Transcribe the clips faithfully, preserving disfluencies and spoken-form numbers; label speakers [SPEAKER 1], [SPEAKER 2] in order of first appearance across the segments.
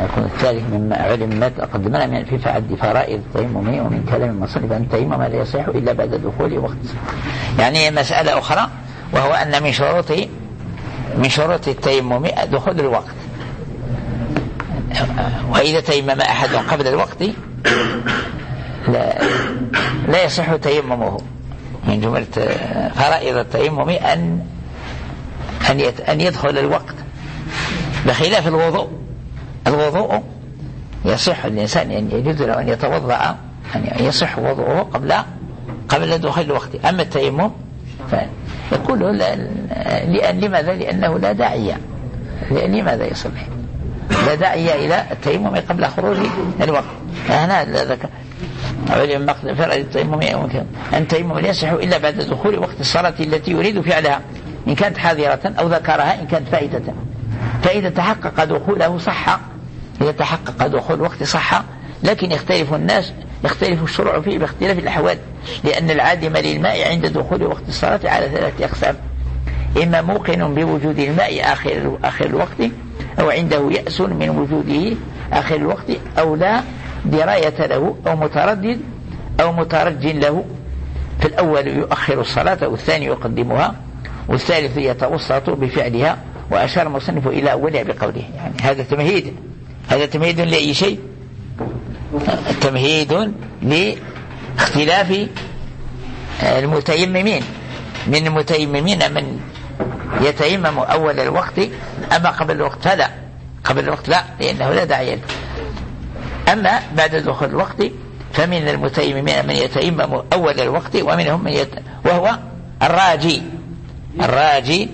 [SPEAKER 1] يكون الثالث مما علم ما تقدمنا من في فعد فرائض التيمم ومن كلام المصنف أن التيمم لا يصح إلا بعد دخول وقت. يعني مسألة أخرى وهو أن من شروط من شروط التيمم دخول الوقت، وإذا تيمم أحد قبل الوقت لا, لا يصح تيممه. من جملة فرائض التيمم أن أن يدخل الوقت، بخلاف الوضوء. الوضوء يصح الإنسان أن يجوز له أن يتوضأ أن يصح وضوءه قبل قبل دخول الوقت. أما التيمم فيقول لأن لماذا؟ لأنه لا داعي. لماذا يصلح؟ لا داعي إلى التيمم قبل خروج الوقت. هنا ذكر علم فرائض التيمم أن التيمم لا يصح إلا بعد دخول وقت الصلاة التي يريد فعلها، إن كانت حاضرة أو ذكرها إن كانت فائدة. فإذا تحقق دخوله صح، إذا تحقق دخول وقت صح، لكن يختلف الناس يختلف الشروع فيه باختلاف الأحوال، لأن العادم للماء عند دخول وقت الصلاة على ثلاثة أقسام: إما موقن بوجود الماء آخر آخر الوقت، أو عنده يأس من وجوده آخر الوقت، أو لا دراية له، أو متردد أو مترج له. في الأول يؤخر الصلاة، والثاني يقدمها، والثالث يتوسط بفعلها. وأشار المصنف إلى أولها بقوله. يعني هذا تمهيد، هذا تمهيد لأي شيء؟ تمهيد لاختلاف المتيممين. من المتيممين من يتيمم أول الوقت، أما قبل الوقت فلا، قبل الوقت لا، لأنه لا داعي له. أما بعد دخول الوقت فمن المتيممين من يتيمم أول الوقت، ومنهم من يت... وهو الراجي. الراجي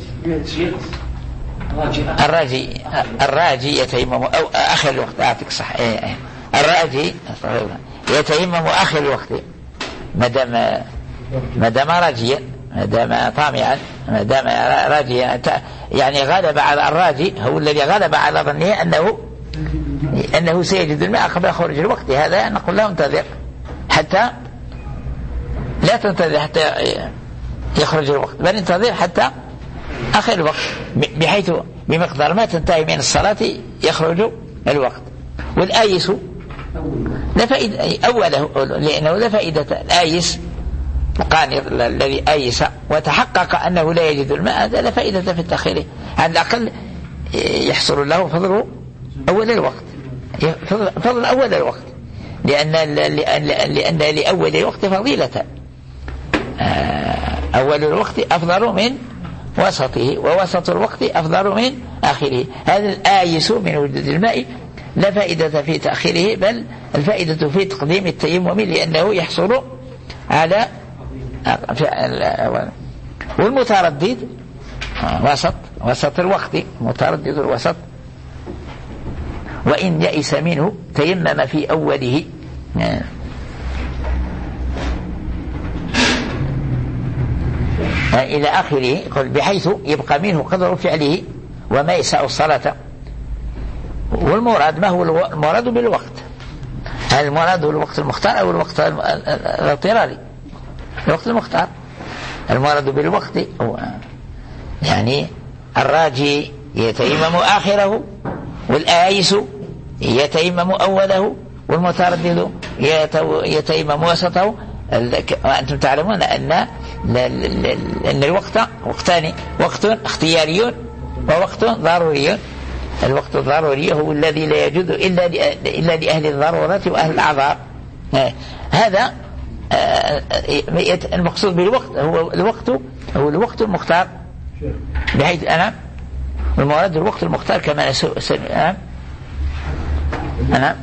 [SPEAKER 1] الراجي الراجي يتيمم أو آخر الوقت. أعطيك صح. الراجي يتيمم آخر الوقت ما دام ما دام راجيا، ما دام طامعا، ما دام راجيا. يعني غلب على الراجي، هو الذي غلب على ظنه أنه أنه سيجد الماء قبل خروج الوقت. هذا نقول له انتظر حتى لا تنتظر حتى يخرج الوقت، بل انتظر حتى آخر الوقت، بحيث بمقدار ما تنتهي من الصلاة يخرج الوقت. والآيس لا فائدة أوله، لأنه لا فائدة. الآيس القانط الذي آيس وتحقق أنه لا يجد الماء، هذا لا فائدة في التأخير. على الأقل يحصل له فضل أول الوقت، فضل أول الوقت، لأن لأن لأول الوقت فضيلة. أول الوقت أفضل من وسطه، ووسط الوقت أفضل من آخره. هذا الآيس من وجود الماء لا فائدة في تأخيره، بل الفائدة في تقديم التيمم، لأنه يحصل على. والمتردد وسط وسط الوقت، متردد الوسط، وإن يئس منه تيمم في أوله إلى آخره، بحيث يبقى منه قدر فعله وما يسع الصلاة. والمراد ما هو المراد بالوقت؟ هل المراد هو الوقت المختار أو الوقت الاضطراري؟ الوقت المختار. المراد بالوقت هو يعني الراجي يتيمم آخره، والآيس يتيمم أوله، والمتردد يتيمم وسطه. وأنتم تعلمون أن أن الوقت وقتان: وقت اختياري ووقت ضروري. الوقت الضروري هو الذي لا يجوز إلا إلا لأهل الضرورة وأهل الأعذار. هذا المقصود بالوقت هو الوقت هو الوقت المختار، بحيث أنا المراد الوقت المختار كما نسأل. أنا أنا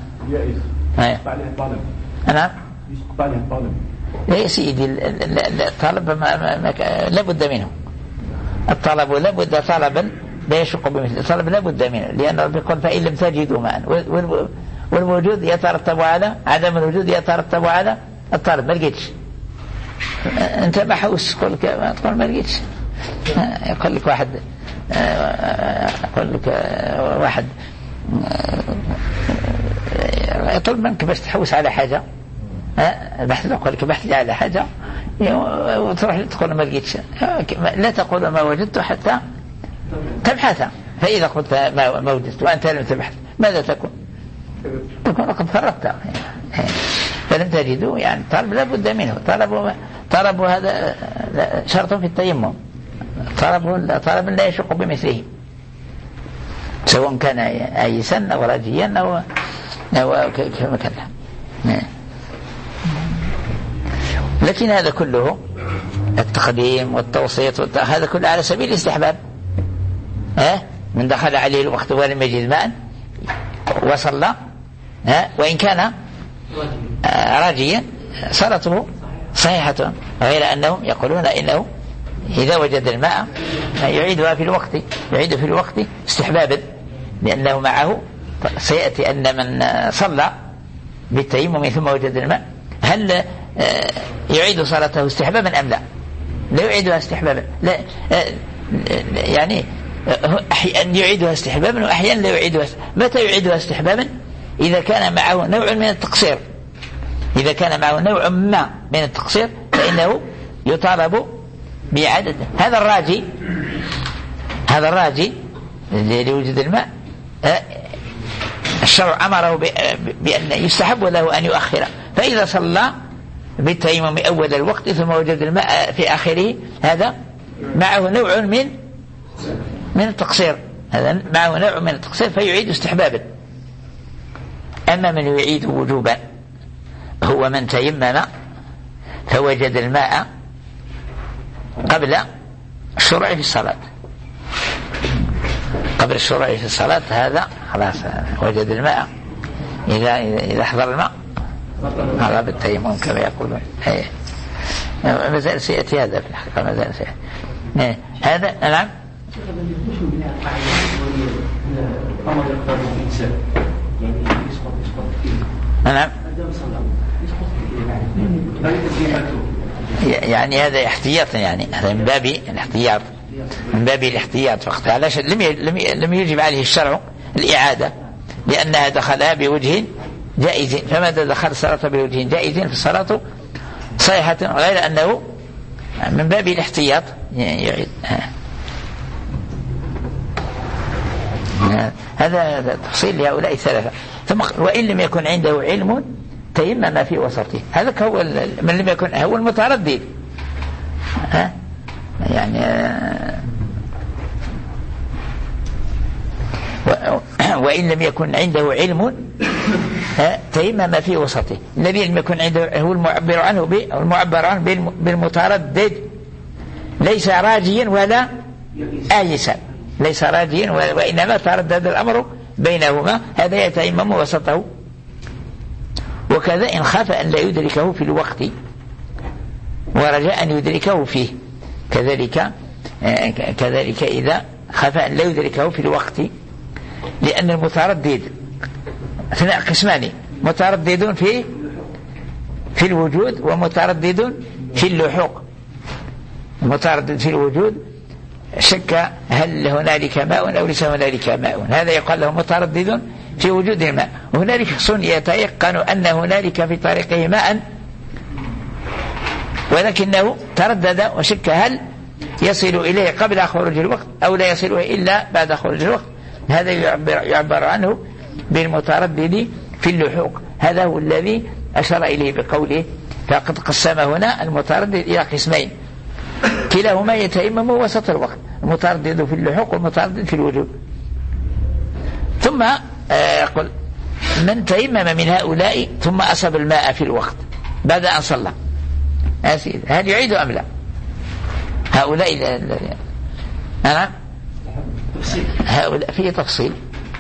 [SPEAKER 1] أنا يا سيدي الطلب لا بد منه. الطلب لا بد طلبا لا يشق بمثل الطلب، لا بد منه، لأن رب يقول فإن لم تجدوا معا، والوجود يترتب على عدم الوجود، يترتب على الطلب. ما لقيتش أنت محوس تقول تقول ما لقيتش. يقول لك واحد يقول لك واحد يطلب منك باش تحوس على حاجة، البحث يقول لك بحث على حاجة وتروح تقول ما لقيتش. لا تقول ما وجدت حتى تبحث، فإذا قلت ما وجدت وأنت لم تبحث ماذا تكون؟ تكون قد فرطت. فلم تجدوا يعني طلب لا بد منه. طلبوا طلبوا هذا شرط في التيمم، طلب طلب لا يشق بمثله، سواء كان آيسا أو راجيا أو أو كذا. لكن هذا كله التقديم والتوسيط هذا كله على سبيل الاستحباب. ها من دخل عليه الوقت ولم يجد ماء وصلى ها وإن كان راجيا صلاته صحيحة، غير أنهم يقولون إنه إذا وجد الماء يعيدها في الوقت، يعيد في الوقت استحبابا، لأنه معه سيأتي أن من صلى بالتيمم ثم وجد الماء هل يعيد صلاته استحبابا أم لا؟ لا يعيدها استحبابا، لا يعني أحيانا يعيدها استحبابا وأحيانا لا يعيدها. متى يعيدها استحبابا؟ إذا كان معه نوع من التقصير، إذا كان معه نوع ما من التقصير فإنه يطالب بإعادة. هذا الراجي هذا الراجي لوجود الماء الشرع أمره بأن يستحب له أن يؤخر، فإذا صلى بالتيمم أول الوقت ثم وجد الماء في آخره هذا معه نوع من من التقصير، هذا معه نوع من التقصير فيعيد استحبابا. أما من يعيد وجوبا هو من تيمم فوجد الماء قبل الشروع في الصلاة، قبل الشروع في الصلاة هذا خلاص وجد الماء، إذا إذا حضر الماء هذا بالتيمم كما يقولون. ما زال سيأتي هذا في الحقيقة، ما زال سيأتي هذا. نعم نعم يعني هذا احتياط، يعني هذا من باب الاحتياط، من باب الاحتياط فقط. علاش لم لم يجب عليه الشرع الإعادة؟ لأنها دخلها بوجه جائز، فماذا دخل الصلاة بوجه جائز فالصلاة صحيحة، غير أنه من باب الاحتياط يعيد. هذا تفصيل لهؤلاء الثلاثة. ثم وإن لم يكن عنده علم تيمم في وسطه، هذا هو من لم يكن هو المتردد. ها يعني وإن لم يكن عنده علم تيمم في وسطه. الذي لم يكن عنده هو المعبر عنه المعبر عنه بالمتردد، ليس راجيا ولا آيسا، ليس راجيا وإنما تردد الأمر بينهما، هذا يتيمم وسطه. وكذا إن خاف أن لا يدركه في الوقت ورجاء أن يدركه فيه، كذلك كذلك إذا خاف أن لا يدركه في الوقت، لأن المتردد اثناء قسمان، متردد في في الوجود ومتردد في اللحوق. متردد في الوجود شك هل هنالك ماء أو ليس هنالك ماء، هذا يقال له متردد في وجود الماء. وهنالك شخص يتيقن أن هنالك في طريقه ماء ولكنه تردد وشك هل يصل إليه قبل خروج الوقت أو لا يصل إلا بعد خروج الوقت، هذا يعبر, يعبر عنه بالمتردد في اللحوق. هذا هو الذي أشار إليه بقوله فقد قسم هنا المتردد إلى قسمين كلاهما يتيمم وسط الوقت، المتردد في اللحوق والمتردد في الوجود. ثم يقول من تيمم من هؤلاء ثم أصاب الماء في الوقت بعد أن صلى، هل يعيد أم لا؟ هؤلاء أنا هؤلاء فيه تفصيل،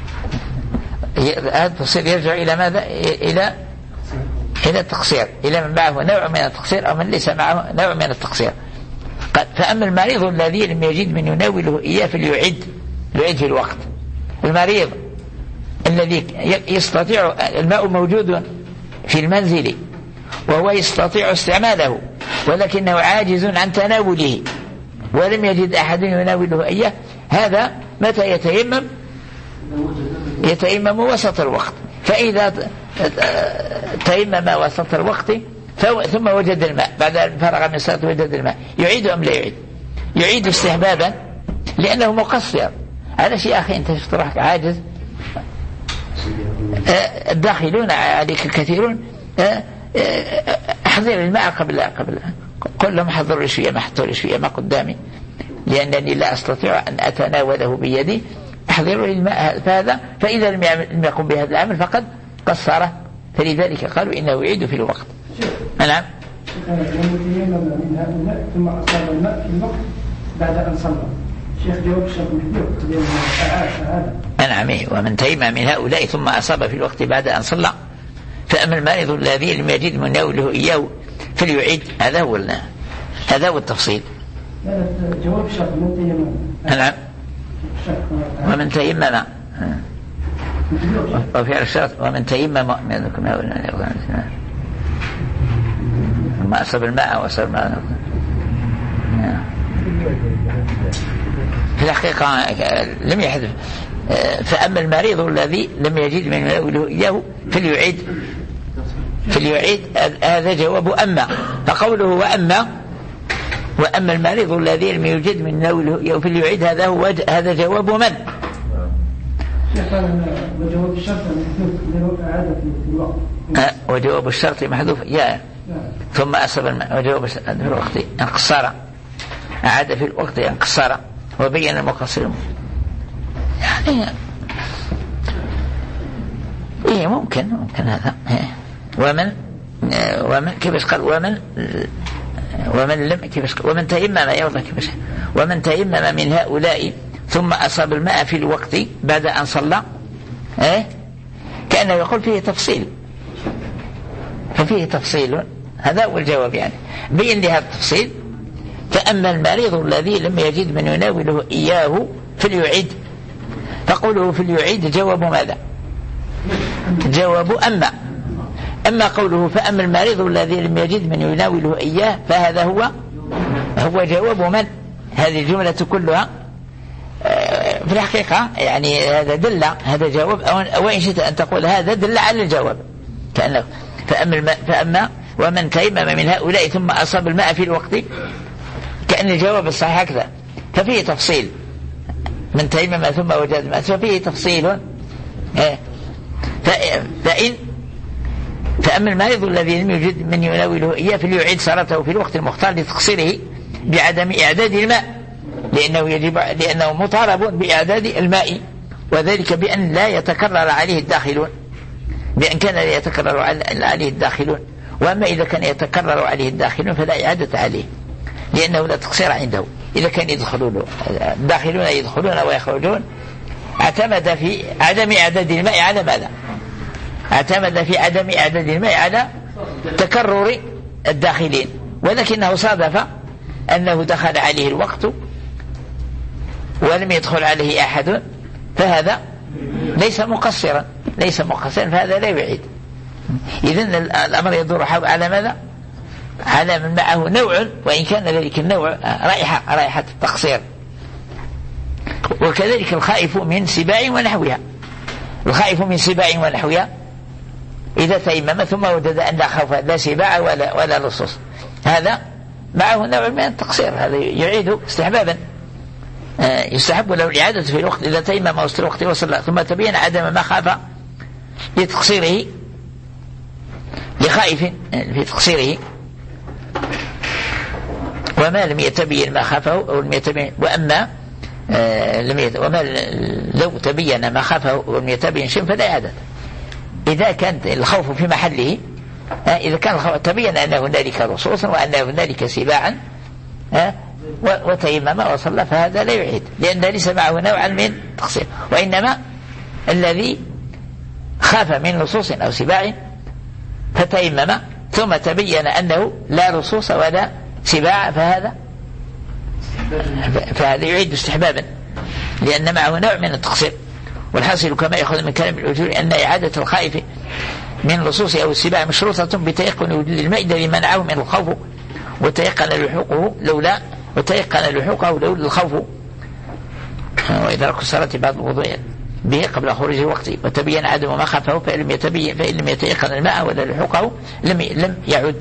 [SPEAKER 1] هذا التفصيل يرجع إلى ماذا؟ إلى إلى التقصير، إلى من معه نوع من التقصير أو من ليس معه نوع من التقصير. فأما المريض الذي لم يجد من يناوله إياه فليعد، يعد في الوقت. المريض الذي يستطيع الماء موجود في المنزل وهو يستطيع استعماله ولكنه عاجز عن تناوله ولم يجد أحد يناوله إياه، هذا متى يتيمم؟ يتيمم وسط الوقت. فإذا تيمم وسط الوقت ثم وجد الماء بعد أن فرغ من الصلاة وجد الماء، يعيد أم لا يعيد؟ يعيد استحبابا لأنه مقصر. هذا شيء أخي أنت شفت روحك عاجز الداخلون عليك كثيرون احضر الماء قبل قبل قل لهم حضروا شوية ما حضروا شوية ما قدامي لأنني لا أستطيع أن أتناوله بيدي احضروا الماء فهذا فإذا لم يقم بهذا العمل فقد قصره فلذلك قالوا إنه يعيد في الوقت. نعم.
[SPEAKER 2] ثم أصاب الماء في الوقت بعد أن صلى. شيخ جواب الشيخ محدود
[SPEAKER 1] نعم. ومن تيمم من هؤلاء ثم أصاب في الوقت بعد أن صلى فأما المريض الذي لم يجد من نوله إياه فليعيد. هذا هو هذا هو التفصيل.
[SPEAKER 2] جواب الشيخ من تيمم.
[SPEAKER 1] نعم. ومن تيمم وفعل الشرط ومن تيمم منكم هؤلاء ثم أصاب الماء وأصاب الماء. في الحقيقة لم يحدث. فأما المريض الذي لم يجد من نوله إياه فليعيد فليعيد هذا جواب أما. فقوله وأما وأما المريض الذي لم يجد من نوله إياه فليعيد هذا هو هذا جواب من؟
[SPEAKER 2] وجواب الشرط محذوف إعادة في الوقت.
[SPEAKER 1] وجواب الشرط محذوف يا ثم أصاب الماء وجواب الشرط في الوقت انقصر أعاد في الوقت انقصر وبين المقصر يعني إيه ممكن ممكن هذا. ومن ومن كيف قال ومن ومن لم كيف ومن تيمم يوضع كيف ومن تيمم من هؤلاء ثم أصاب الماء في الوقت بعد أن صلى إيه كأنه يقول فيه تفصيل ففيه تفصيل. هذا هو الجواب يعني بين لهذا التفصيل. فأما المريض الذي لم يجد من يناوله إياه فليعيد. فقوله فليعيد جواب ماذا؟ جواب أما. أما قوله فأما المريض الذي لم يجد من يناوله إياه فهذا هو هو جواب من؟ هذه الجملة كلها في الحقيقة يعني هذا دل هذا جواب أو إن شئت أن تقول هذا دل على الجواب كأنه فأما, فأما ومن تيمم من هؤلاء ثم أصاب الماء في الوقت كأن الجواب الصحيح هكذا. ففيه تفصيل من تيمم ثم وجد الماء ففيه تفصيل. فإن فأما المريض الذي لم يجد من يناوله إياه فليعيد صلاته في الوقت المختار لتقصيره بعدم إعداد الماء لأنه يجب لأنه مطالب بإعداد الماء وذلك بأن لا يتكرر عليه الداخلون بأن كان لا يتكرر عليه الداخلون. وأما إذا كان يتكرر عليه الداخلون فلا إعادة عليه لأنه لا تقصير عنده. إذا كان يدخلون الداخلون يدخلون ويخرجون اعتمد في عدم إعداد الماء على ماذا؟ اعتمد في عدم إعداد الماء على تكرر الداخلين ولكنه صادف أنه دخل عليه الوقت ولم يدخل عليه أحد فهذا ليس مقصرا ليس مقصرا فهذا لا يعيد. إذن الأمر يدور على ماذا؟ على من معه نوع وإن كان ذلك النوع رائحة رائحة التقصير. وكذلك الخائف من سباع ونحوها الخائف من سباع ونحوها إذا تيمم ثم وجد أن لا خوف لا سباع ولا, ولا لصوص هذا معه نوع من التقصير هذا يعيد استحبابا. يستحب له الإعادة في الوقت إذا تيمم وسط الوقت وصلى ثم تبين عدم ما خاف لتقصيره لخائف في تقصيره وما لم يتبين ما خافه أو لم يتبين وأما لم يت... وما لو تبين ما خافه ولم يتبين شيء فلا إعادة. إذا كان الخوف في محله إذا كان الخوف تبين أن هنالك رصوصا وأن هنالك سباعا وتيمم وصلى فهذا لا يعيد لأن ليس معه نوعا من تقصير. وإنما الذي خاف من لصوص أو سباع فتيمم ثم تبين أنه لا لصوص ولا سباع فهذا فهذا يعيد استحبابا لأن معه نوع من التقصير. والحاصل كما يأخذ من كلام الأجور أن إعادة الخائف من لصوص أو السباع مشروطة بتيقن وجود الماء الذي منعه من الخوف وتيقن لحوقه لولا وتيقن لحوقه لولا الخوف. وإذا ركوا الصلاة بعد الوضوء به قبل خروج الوقت وتبين عدم ما خافه فإن لم يتبين فإن لم يتيقن الماء ولا لحوقه لم لم يعد.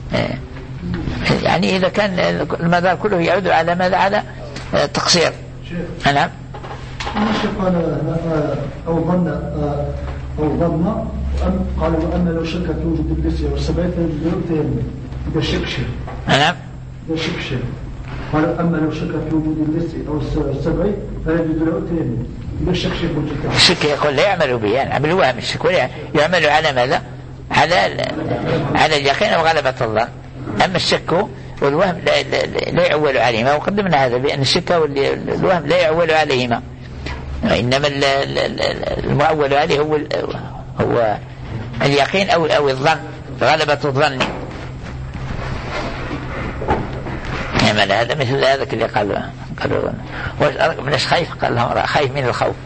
[SPEAKER 1] يعني إذا كان المدار كله يعود على ماذا؟ على تقصير. نعم.
[SPEAKER 2] الشيخ قال أو ظن
[SPEAKER 3] أو ظن. قالوا وأما لو شك في وجود اللسي والسبعي فيجوز التيمم إذا شك شيء.
[SPEAKER 1] نعم.
[SPEAKER 3] إذا شك شيء. قالوا أما لو شك في وجود اللسي أو السبعي فيجوز له التيمم إذا شك شيء في وجود.
[SPEAKER 1] الشك يقول لا يعمل به، يعني يعمل وهم الشك، ولا يعمل على ماذا؟ على على اليقين أو غلبة الظن. أما الشك والوهم لا, لا, لا يعول عليهما، وقدمنا هذا بأن الشك والوهم لا يعول عليهما، إنما المعول عليه هو هو اليقين أو أو الظن، غلبة الظن. يعمل هذا مثل هذا اللي قال قالوا من خايف، قال لهم خايف من الخوف.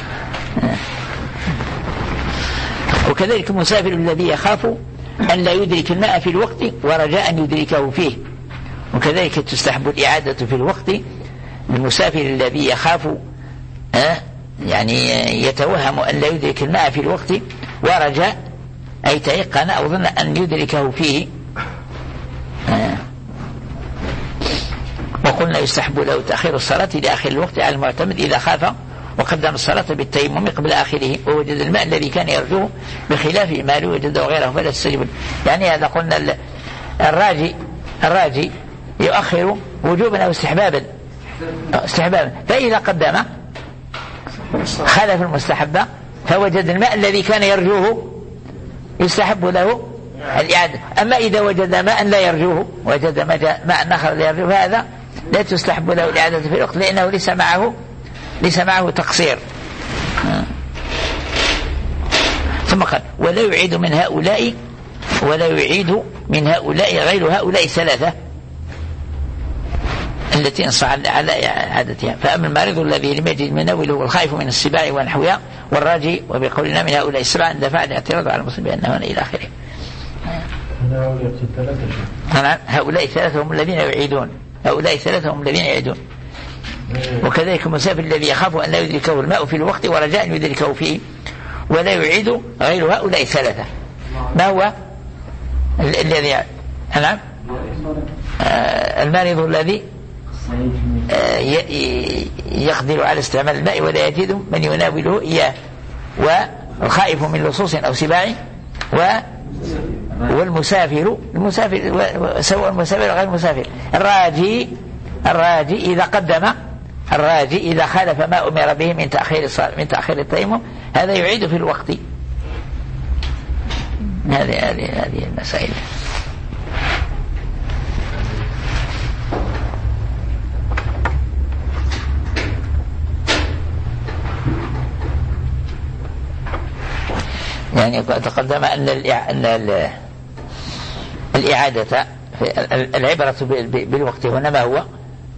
[SPEAKER 1] وكذلك المسافر الذي يخاف أن لا يدرك الماء في الوقت ورجاء أن يدركه فيه، وكذلك تستحب الإعادة في الوقت للمسافر الذي يخاف أه يعني يتوهم أن لا يدرك الماء في الوقت ورجاء أي تيقن أو ظن أن يدركه فيه. أه وقلنا يستحب له تأخير الصلاة لآخر الوقت على المعتمد إذا خاف وقدم الصلاة بالتيمم قبل آخره ووجد الماء الذي كان يرجوه بخلاف ما لو وجده غيره فلا تستجب. يعني هذا قلنا الراجي الراجي يؤخر وجوبا أو استحبابا استحبابا فإذا قدم خالف المستحب فوجد الماء الذي كان يرجوه يستحب له الإعادة. أما إذا وجد ماء لا يرجوه، وجد ماء آخر لا يرجوه، فهذا لا تستحب له الإعادة في الوقت لأنه ليس معه ليس معه تقصير. ثم قال ولا يعيد من هؤلاء ولا يعيد من هؤلاء غير هؤلاء الثلاثة التي انصح على عادتها. فأما المريض الذي لم يجد من نوله والخائف من السباع ونحوها والراجي وبقولنا من هؤلاء السبع دفع الاعتراض على المسلم بأنه إلى آخره. هؤلاء الثلاثة هم الذين يعيدون هؤلاء الثلاثة هم الذين يعيدون. وكذلك المسافر الذي يخاف أن لا يدركه الماء في الوقت ورجاء أن يدركه فيه ولا يعيد غير هؤلاء الثلاثة. ما هو الذي نعم آه المريض الذي آه يقدر على استعمال الماء ولا يجد من يناوله إياه، والخائف من لصوص أو سباع، و والمسافر المسافر سواء المسافر غير المسافر. الراجي الراجي إذا قدم الراجي إذا خالف ما أمر به من تأخير من تأخير التيمم هذا يعيد في الوقت. هذه هذه هذه المسائل. يعني تقدم أن أن الإعادة العبرة بالوقت هنا ما هو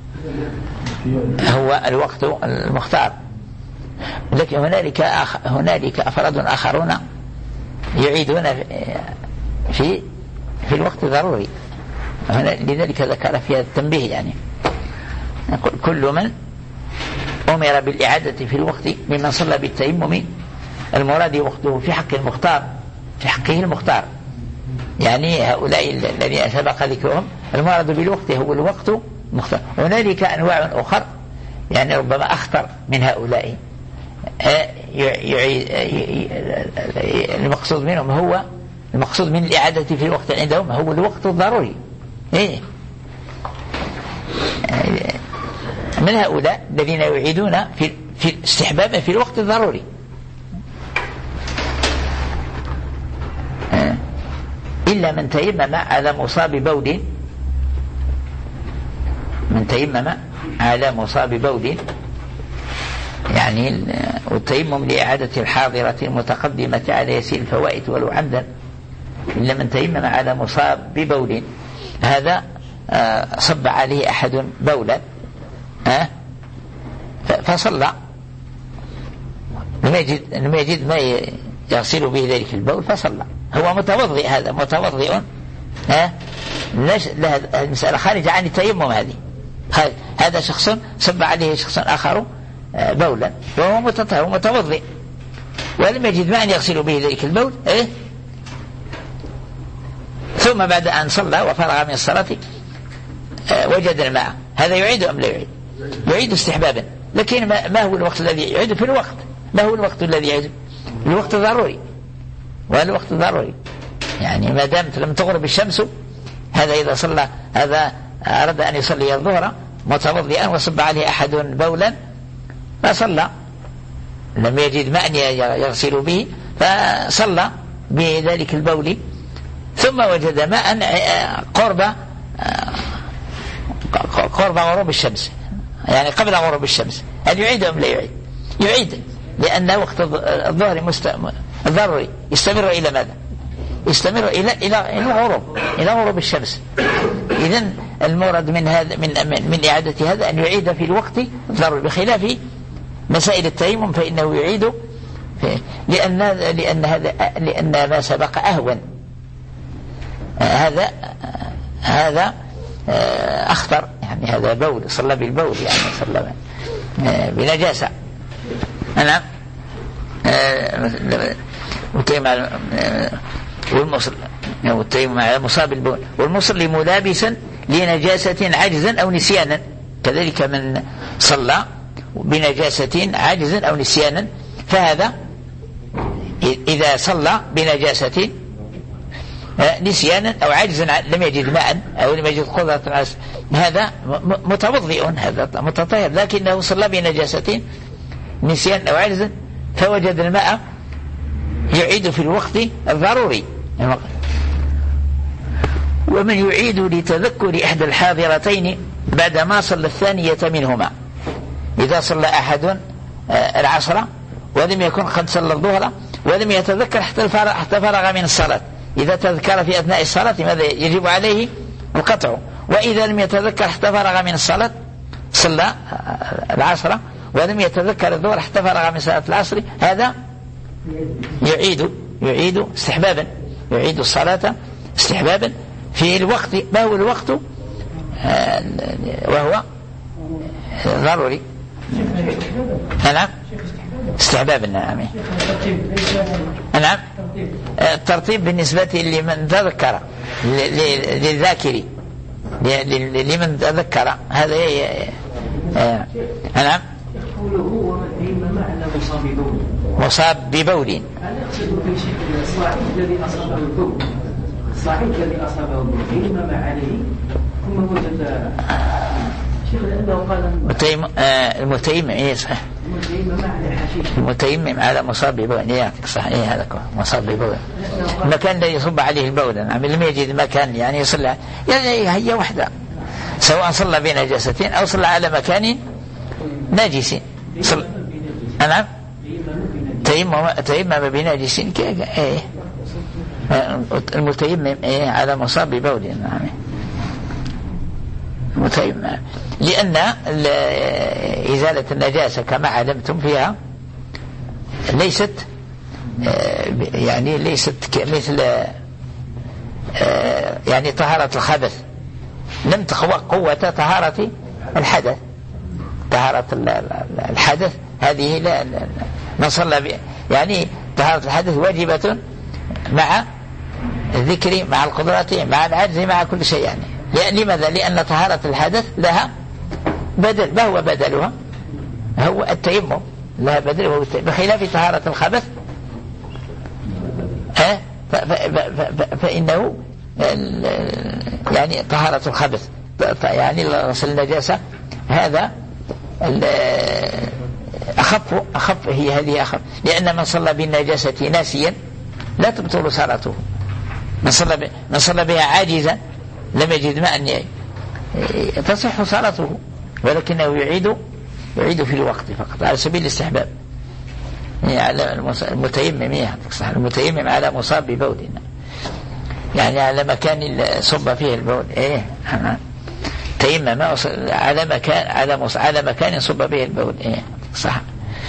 [SPEAKER 1] هو الوقت المختار، لكن هنالك هنالك أفراد آخرون يعيدون في في الوقت ضروري. لذلك ذكر في هذا التنبيه يعني كل من أمر بالإعادة في الوقت ممن صلى بالتيمم المراد وقته في حق المختار في حقه المختار. يعني هؤلاء الذين سبق ذكرهم المراد بالوقت هو الوقت المختار. هنالك أنواع أخرى يعني ربما أخطر من هؤلاء المقصود منهم هو المقصود من الإعادة في الوقت عندهم هو الوقت الضروري. إيه؟ من هؤلاء الذين يعيدون في في استحبابا في الوقت الضروري. إلا من تيمم على مصاب بول من تيمم على مصاب بول يعني والتيمم لإعادة الحاضرة المتقدمة على يسير الفوائد ولو عمدا. إلا من تيمم على مصاب ببول هذا صب عليه أحد بولا فصلى لم يجد لم يجد ما يغسل به ذلك البول فصلى. هو متوضئ هذا متوضئ ها لا المسألة خارجة عن التيمم. هذه هذا شخص صب عليه شخص آخر بولا وهو متطهر متوضئ ولم يجد ماء يغسل به ذلك البول إيه؟ ثم بعد أن صلى وفرغ من الصلاة وجد الماء هذا يعيد أم لا يعيد؟ يعيد استحبابا. لكن ما هو الوقت الذي يعيد في الوقت ما هو الوقت الذي يعيد؟ الوقت ضروري والوقت ضروري، يعني ما دامت لم تغرب الشمس. هذا إذا صلى هذا أراد أن يصلي الظهر متوضئا وصب عليه أحد بولا فصلى، لم يجد ماء يغسل به فصلى بذلك البول، ثم وجد ماء قرب قرب غروب الشمس، يعني قبل غروب الشمس، هل يعيد أم لا يعيد؟ يعيد، لأن وقت الظهر مست... ضروري يستمر إلى ماذا؟ يستمر إلى إلى إلى غروب إلى غروب الشمس. إذن المراد من هذا من من, من إعادة هذا أن يعيد في الوقت الضروري، بخلاف مسائل التيمم فإنه يعيد لأن لأن هذا لأن ما سبق أهون. هذا هذا أخطر، يعني هذا بول، صلى بالبول، يعني صلى بنجاسة. نعم. والمصل والتيمم على مصاب البول، والمصل ملابسا لنجاسة عجزا أو نسيانا، كذلك من صلى بنجاسة عجزا أو نسيانا، فهذا إذا صلى بنجاسة نسيانا أو عجزا لم يجد ماء أو لم يجد قدرة، هذا متوضئ، هذا متطهر، لكنه صلى بنجاسة نسيان أو عجزا فوجد الماء، يعيد في الوقت الضروري. ومن يعيد لتذكر إحدى الحاضرتين بعدما صلى الثانية منهما، إذا صلى أحد العصر ولم يكن قد صلى الظهر ولم يتذكر حتى فرغ من الصلاة، إذا تذكر في أثناء الصلاة ماذا يجب عليه؟ القطع. وإذا لم يتذكر حتى فرغ من الصلاة، صلى العصر ولم يتذكر الظهر حتى فرغ من صلاة العصر، هذا يعيد يعيد استحبابا، يعيد الصلاة استحبابا في الوقت، ما هو الوقت وهو ضروري. نعم استحبابا. نعم. نعم. الترتيب بالنسبة لمن تذكر، للذاكر، لمن تذكر، هذا نعم. مصاب ببول،
[SPEAKER 2] هل يقصد في شيء الصاعد الذي أصابه البول، الصاعد الذي أصابه البول تيمم عليه ثم وجد شيخ لأنه قال
[SPEAKER 1] المتيمم إيه صح،
[SPEAKER 2] المتيمم على الحشيش،
[SPEAKER 1] المتيمم على مصاب ببول، يعطيك صح، إيه هذا مصاب ببول، المكان الذي يصب عليه البول، نعم، لم يجد مكان يعني يصلى، يعني هي وحده، سواء صلى بنجاسة أو صلى على مكان ناجس. صل... نعم. تيمم تيمم بنجس، ايه المتيمم ايه على مصاب بول، نعم، متيمم، لأن إزالة النجاسة كما علمتم فيها ليست يعني ليست مثل يعني طهارة الخبث، لم تخوى قوة طهارة الحدث. طهارة الحدث هذه لا, لا, لا من صلى يعني طهارة الحدث واجبة مع الذكر، مع القدرة، مع العجز، مع كل شيء، يعني لماذا؟ لأن طهارة الحدث لها بدل، ما هو بدلها؟ هو التيمم، لها بدل هو التيمم، بخلاف طهارة الخبث ها فإنه يعني طهارة الخبث يعني غسل النجاسة هذا أخف أخف هي هذه أخف، لأن من صلى بالنجاسة ناسيا لا تبطل صلاته، من صلى من صلى بها عاجزا لم يجد ماء تصح صلاته، ولكنه يعيد يعيد في الوقت فقط على سبيل الاستحباب، يعني على المتيمم، المتيمم على مصاب ببول، يعني على مكان صب فيه البول، ايه تيمم على مكان على على مكان صب به البول، ايه صح.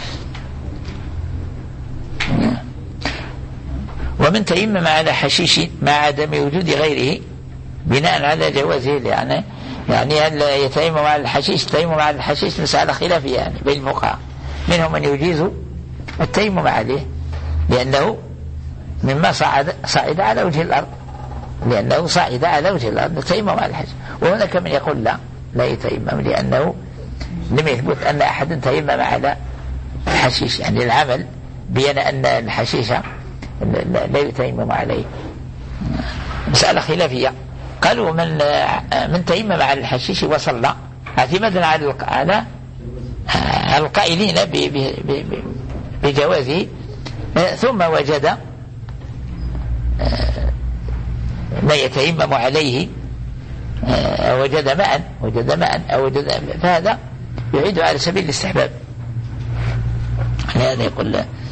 [SPEAKER 1] ومن تيمم على حشيش مع عدم وجود غيره بناء على جوازه، يعني يعني هل يتيمم على الحشيش؟ التيمم على الحشيش مسألة خلافية يعني بين الفقهاء، منهم من يجيز التيمم عليه لأنه مما صعد صعد على وجه الأرض، لأنه صعد على وجه الأرض تيمم على الحشيش. وهناك من يقول لا لا يتيمم، لأنه لم يثبت أن أحد تيمم على الحشيش، يعني العمل بين أن الحشيش لا يتيمم عليه. مسألة خلافية. قالوا من من تيمم على الحشيش وصلى اعتمادا على على القائلين بجوازه، ثم وجد ما يتيمم عليه، وجد ماء وجد ماء أو وجد فهذا يعيد على سبيل الاستحباب. هذا يقول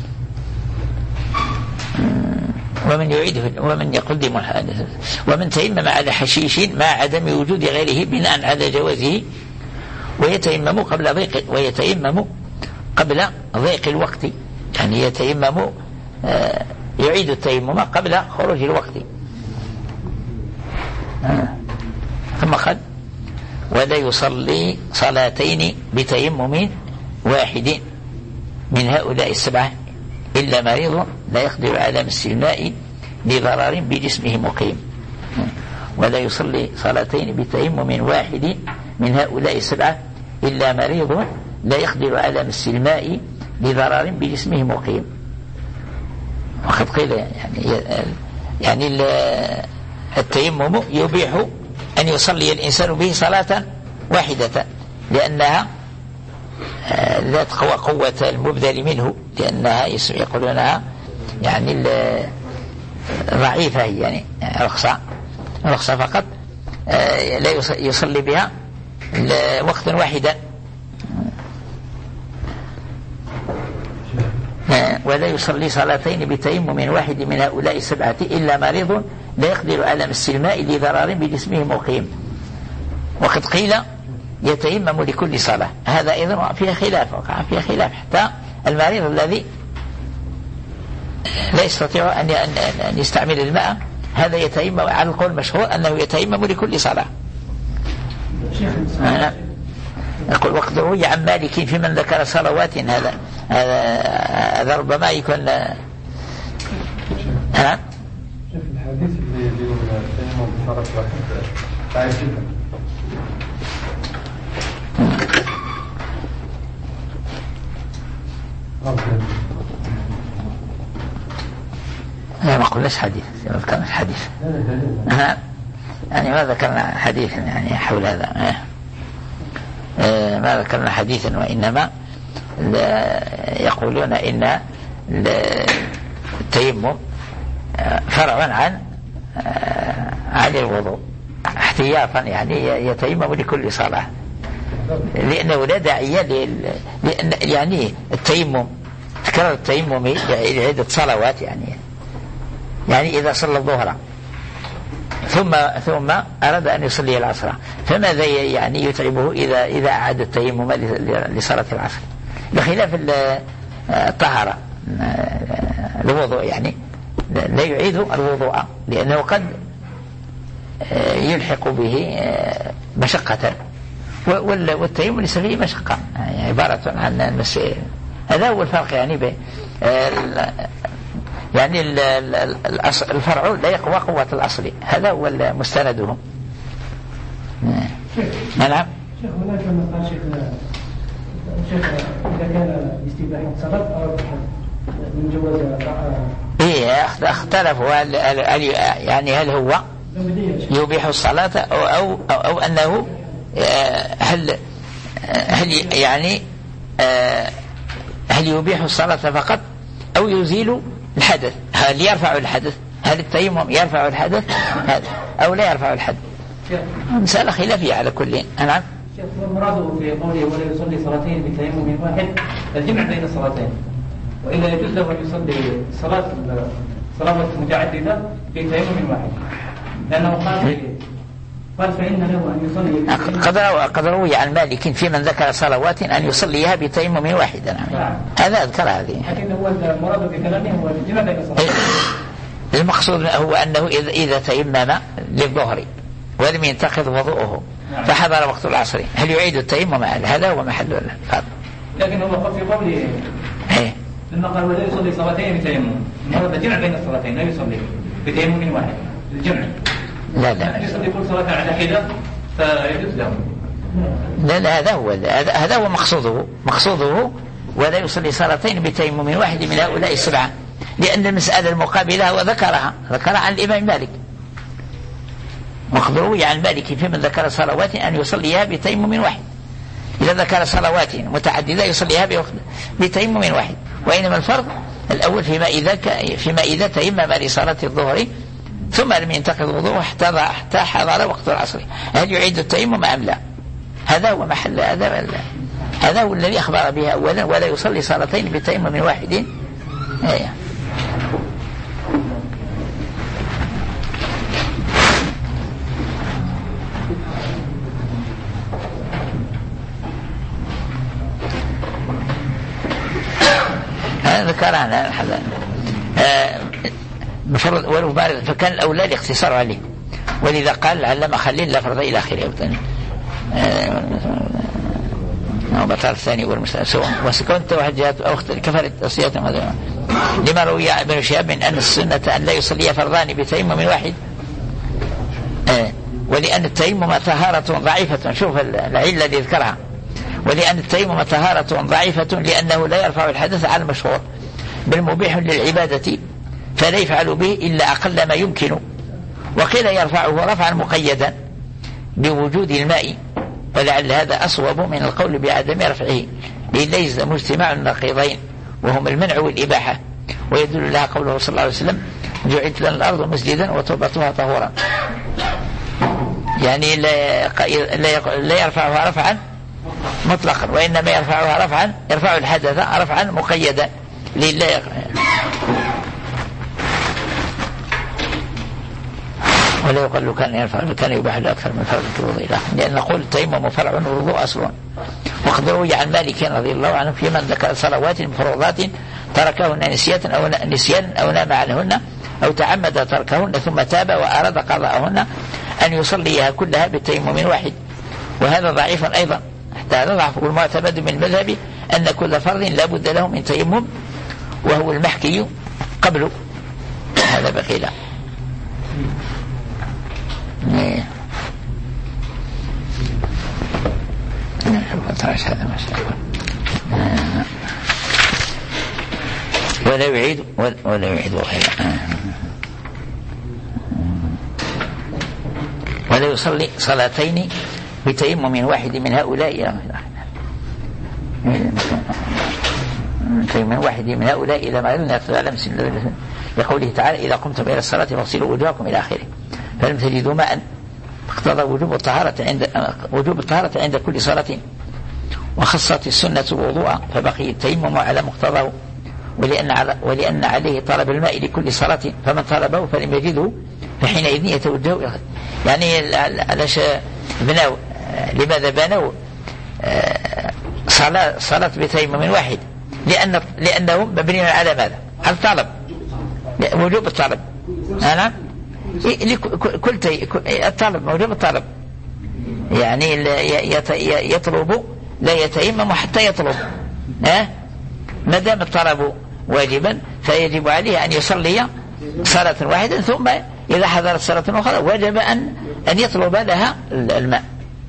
[SPEAKER 1] ومن يعيده ومن يقدم ومن تيمم على حشيش مع عدم وجود غيره بناء على جوازه ويتيمم قبل ضيق ويتيمم قبل ضيق الوقت، يعني يتيمم يعيد التيمم قبل خروج الوقت. ثم قال ولا يصلي صلاتين بتيمم واحد من هؤلاء السبعة إلا مريض لا يقدر على مس الماء لضرر بجسمه مقيم. ولا يصلي صلاتين بتيمم واحد من هؤلاء السبعة إلا مريض لا يقدر على مس الماء لضرر بجسمه مقيم. وقد قيل يعني يعني التيمم يبيح أن يصلي الإنسان به صلاة واحدة لأنها ذات قوة قوة المبذل منه، لأنها يقولونها يعني ضعيفة، يعني رخصة رخصة فقط لا يصلي بها وقتا واحدا. ولا يصلي صلاتين بتيمم واحد من هؤلاء السبعة إلا مريض لا يقدر على مس الماء لضرر بجسمه مقيم. وقد قيل يتيمم لكل صلاة، هذا أيضا فيها خلاف، وقع فيها خلاف حتى المريض الذي لا يستطيع أن أن يستعمل الماء هذا يتيمم على القول المشهور أنه يتيمم لكل صلاة. يقول وقد روي عن مالك في من ذكر صلوات، هذا هذا ربما يكون ها
[SPEAKER 4] شوف الحديث اللي يقول التيمم بشرط واحد تعرف
[SPEAKER 1] ما قلناش حديث، ما ذكرناش حديث ها يعني ما ذكرنا حديثا يعني حول هذا، ما ذكرنا حديثا، وإنما يقولون إن التيمم فرع عن عن الوضوء احتياطا، يعني يتيمم لكل صلاة لأنه لا داعي لأن يعني التيمم تكرر التيمم لعدة صلوات، يعني يعني إذا صلى الظهر ثم ثم أراد أن يصلي العصر فماذا يعني يتعبه إذا إذا أعاد التيمم لصلاة العصر، بخلاف الطهارة الوضوء يعني لا يعيد الوضوء لأنه قد يلحق به مشقة، والتيمم ليس فيه مشقة، يعني عبارة عن المسائل. هذا هو الفرق يعني بين يعني الفرع لا يقوى قوة الأصل، هذا هو مستندهم. نعم.
[SPEAKER 2] شيخ هناك من قال شيخ شيخ إذا كان استباحة صلاة أو من جواز
[SPEAKER 1] إيه اختلفوا هل يعني هل هو يبيح الصلاة أو أو أو, أو أنه هل هل يعني هل يبيح الصلاة فقط أو يزيل الحدث، هل يرفع الحدث، هل التيمم يرفع الحدث هذا أو لا يرفع الحدث. مسألة خلافية على كل. نعم.
[SPEAKER 2] مراده في قوله ولا يصلي صلاتين بتيمم واحد الجمع بين الصلاتين، وإلا يجوز له أن يصلي صلاة صلاة متعددة بتيمم واحد، لأنه قال قال فإن له أن يصلي
[SPEAKER 1] قد روي عن مالك في من ذكر صلوات أن يصليها بتيمم واحد. نعم. هذا أذكر هذه.
[SPEAKER 2] لكن هو المراد في كلامه هو الجمع بين الصلاتين.
[SPEAKER 1] المقصود هو أنه إذا إذا تيمم للظهر ولم ينتقض وضوءه فحضر وقت العصر هل يعيد التيمم؟ هذا هو محل الفرق.
[SPEAKER 2] لكن هو في قوله لما قال ولا يصلي صلاتين بتيمم، المراد الجمع بين الصلاتين، لا يصلي بتيمم واحد الجمع.
[SPEAKER 1] لا لا
[SPEAKER 2] يصلي كل صلاة على حدة فيجوز له.
[SPEAKER 1] لا لا هذا هو هذا هو مقصوده مقصوده ولا يصلي صلاتين بتيمم واحد من هؤلاء السبعة، لأن المسألة المقابلة وذكرها ذكرها عن الإمام مالك، وقد روي عن مالك في من ذكر صلوات أن يصليها بتيمم واحد. إذا ذكر صلوات متعددة يصليها بتيمم واحد. وإنما الفرض الأول فيما إذا فيما إذا تيمم لصلاة الظهر ثم لم ينتقض الوضوء حتى حضر وقت العصر، هل يعيد التيمم أم لا؟ هذا هو محل هذا هذا هو الذي أخبر به أولا، ولا يصلي صلاتين بتيمم واحد. أيه. ذكرنا هذا بفرض ولو بارد، فكان الأولى الاقتصار عليه، ولذا قال علم خليل لا فرض إلى آخره. وبطل الثاني والمسألة سواء وسكنت وحجات أو كفرت أصيات لما روي ابن شهاب من أن السنة أن لا يصلي فرضان بتيمم واحد، ولأن التيمم طهارة ضعيفة. شوف العلة التي ذكرها، ولأن التيمم طهارة ضعيفة لأنه لا يرفع الحدث على المشهور، بل مبيح للعبادة فلا يفعل به إلا أقل ما يمكن. وقيل يرفعه رفعا مقيدا بوجود الماء، ولعل هذا أصوب من القول بعدم رفعه، ليس مجتمع النقيضين وهم المنع والإباحة. ويدل لها قوله صلى الله عليه وسلم جعلت لنا الأرض مسجدا وتربتها طهورا، يعني لا يرفعها رفعا مطلقا، وإنما يرفعها رفعا يرفع الحدث رفعا مقيدا لله. ولا يقول كان يرفع كان يباح أكثر من فرض الوضوء إلى، لأن نقول التيمم فرع والوضوء أصل. وقد روي عن مالك رضي الله عنه في من ذكر صلوات مفروضات تركهن نسيان أو نسيان أو نام عنهن أو تعمد تركهن ثم تاب وأراد قضاءهن أن يصليها كلها بالتيمم واحد، وهذا ضعيف أيضا حتى نضعف. والمعتمد من المذهب أن كل فرض لا بد له من تيمم، وهو المحكي قبله. هذا بقي له. هذا ولا يعيد ولا يعيد ولا يصلي صلاتين بتيمم واحد من هؤلاء تيمم واحد من هؤلاء إذا ما يرون لمس لقوله تعالى إذا قمتم إلى الصلاة فاغسلوا وجوهكم إلى آخره، فلم تجدوا ماء اقتضى وجوب الطهارة عند وجوب الطهارة عند كل صلاة، وخصت السنة الوضوء فبقي التيمم على مقتضاه، ولأن على ولأن عليه طلب الماء لكل صلاة، فمن طلبه فلم يجده فحينئذ يتوجه إلى يعني علاش بنوا لماذا بنوا صلاة صلاة بتيمم واحد؟ لأن لأنهم مبنيون على ماذا؟ على الطلب، وجوب الطلب. أنا كل الطلب موجب الطلب، يعني يطلب لا يتيمم حتى يطلب. ها ما دام الطلب واجبا فيجب عليه أن يصلي صلاة واحدة، ثم إذا حضرت صلاة أخرى وجب أن أن يطلب لها الماء،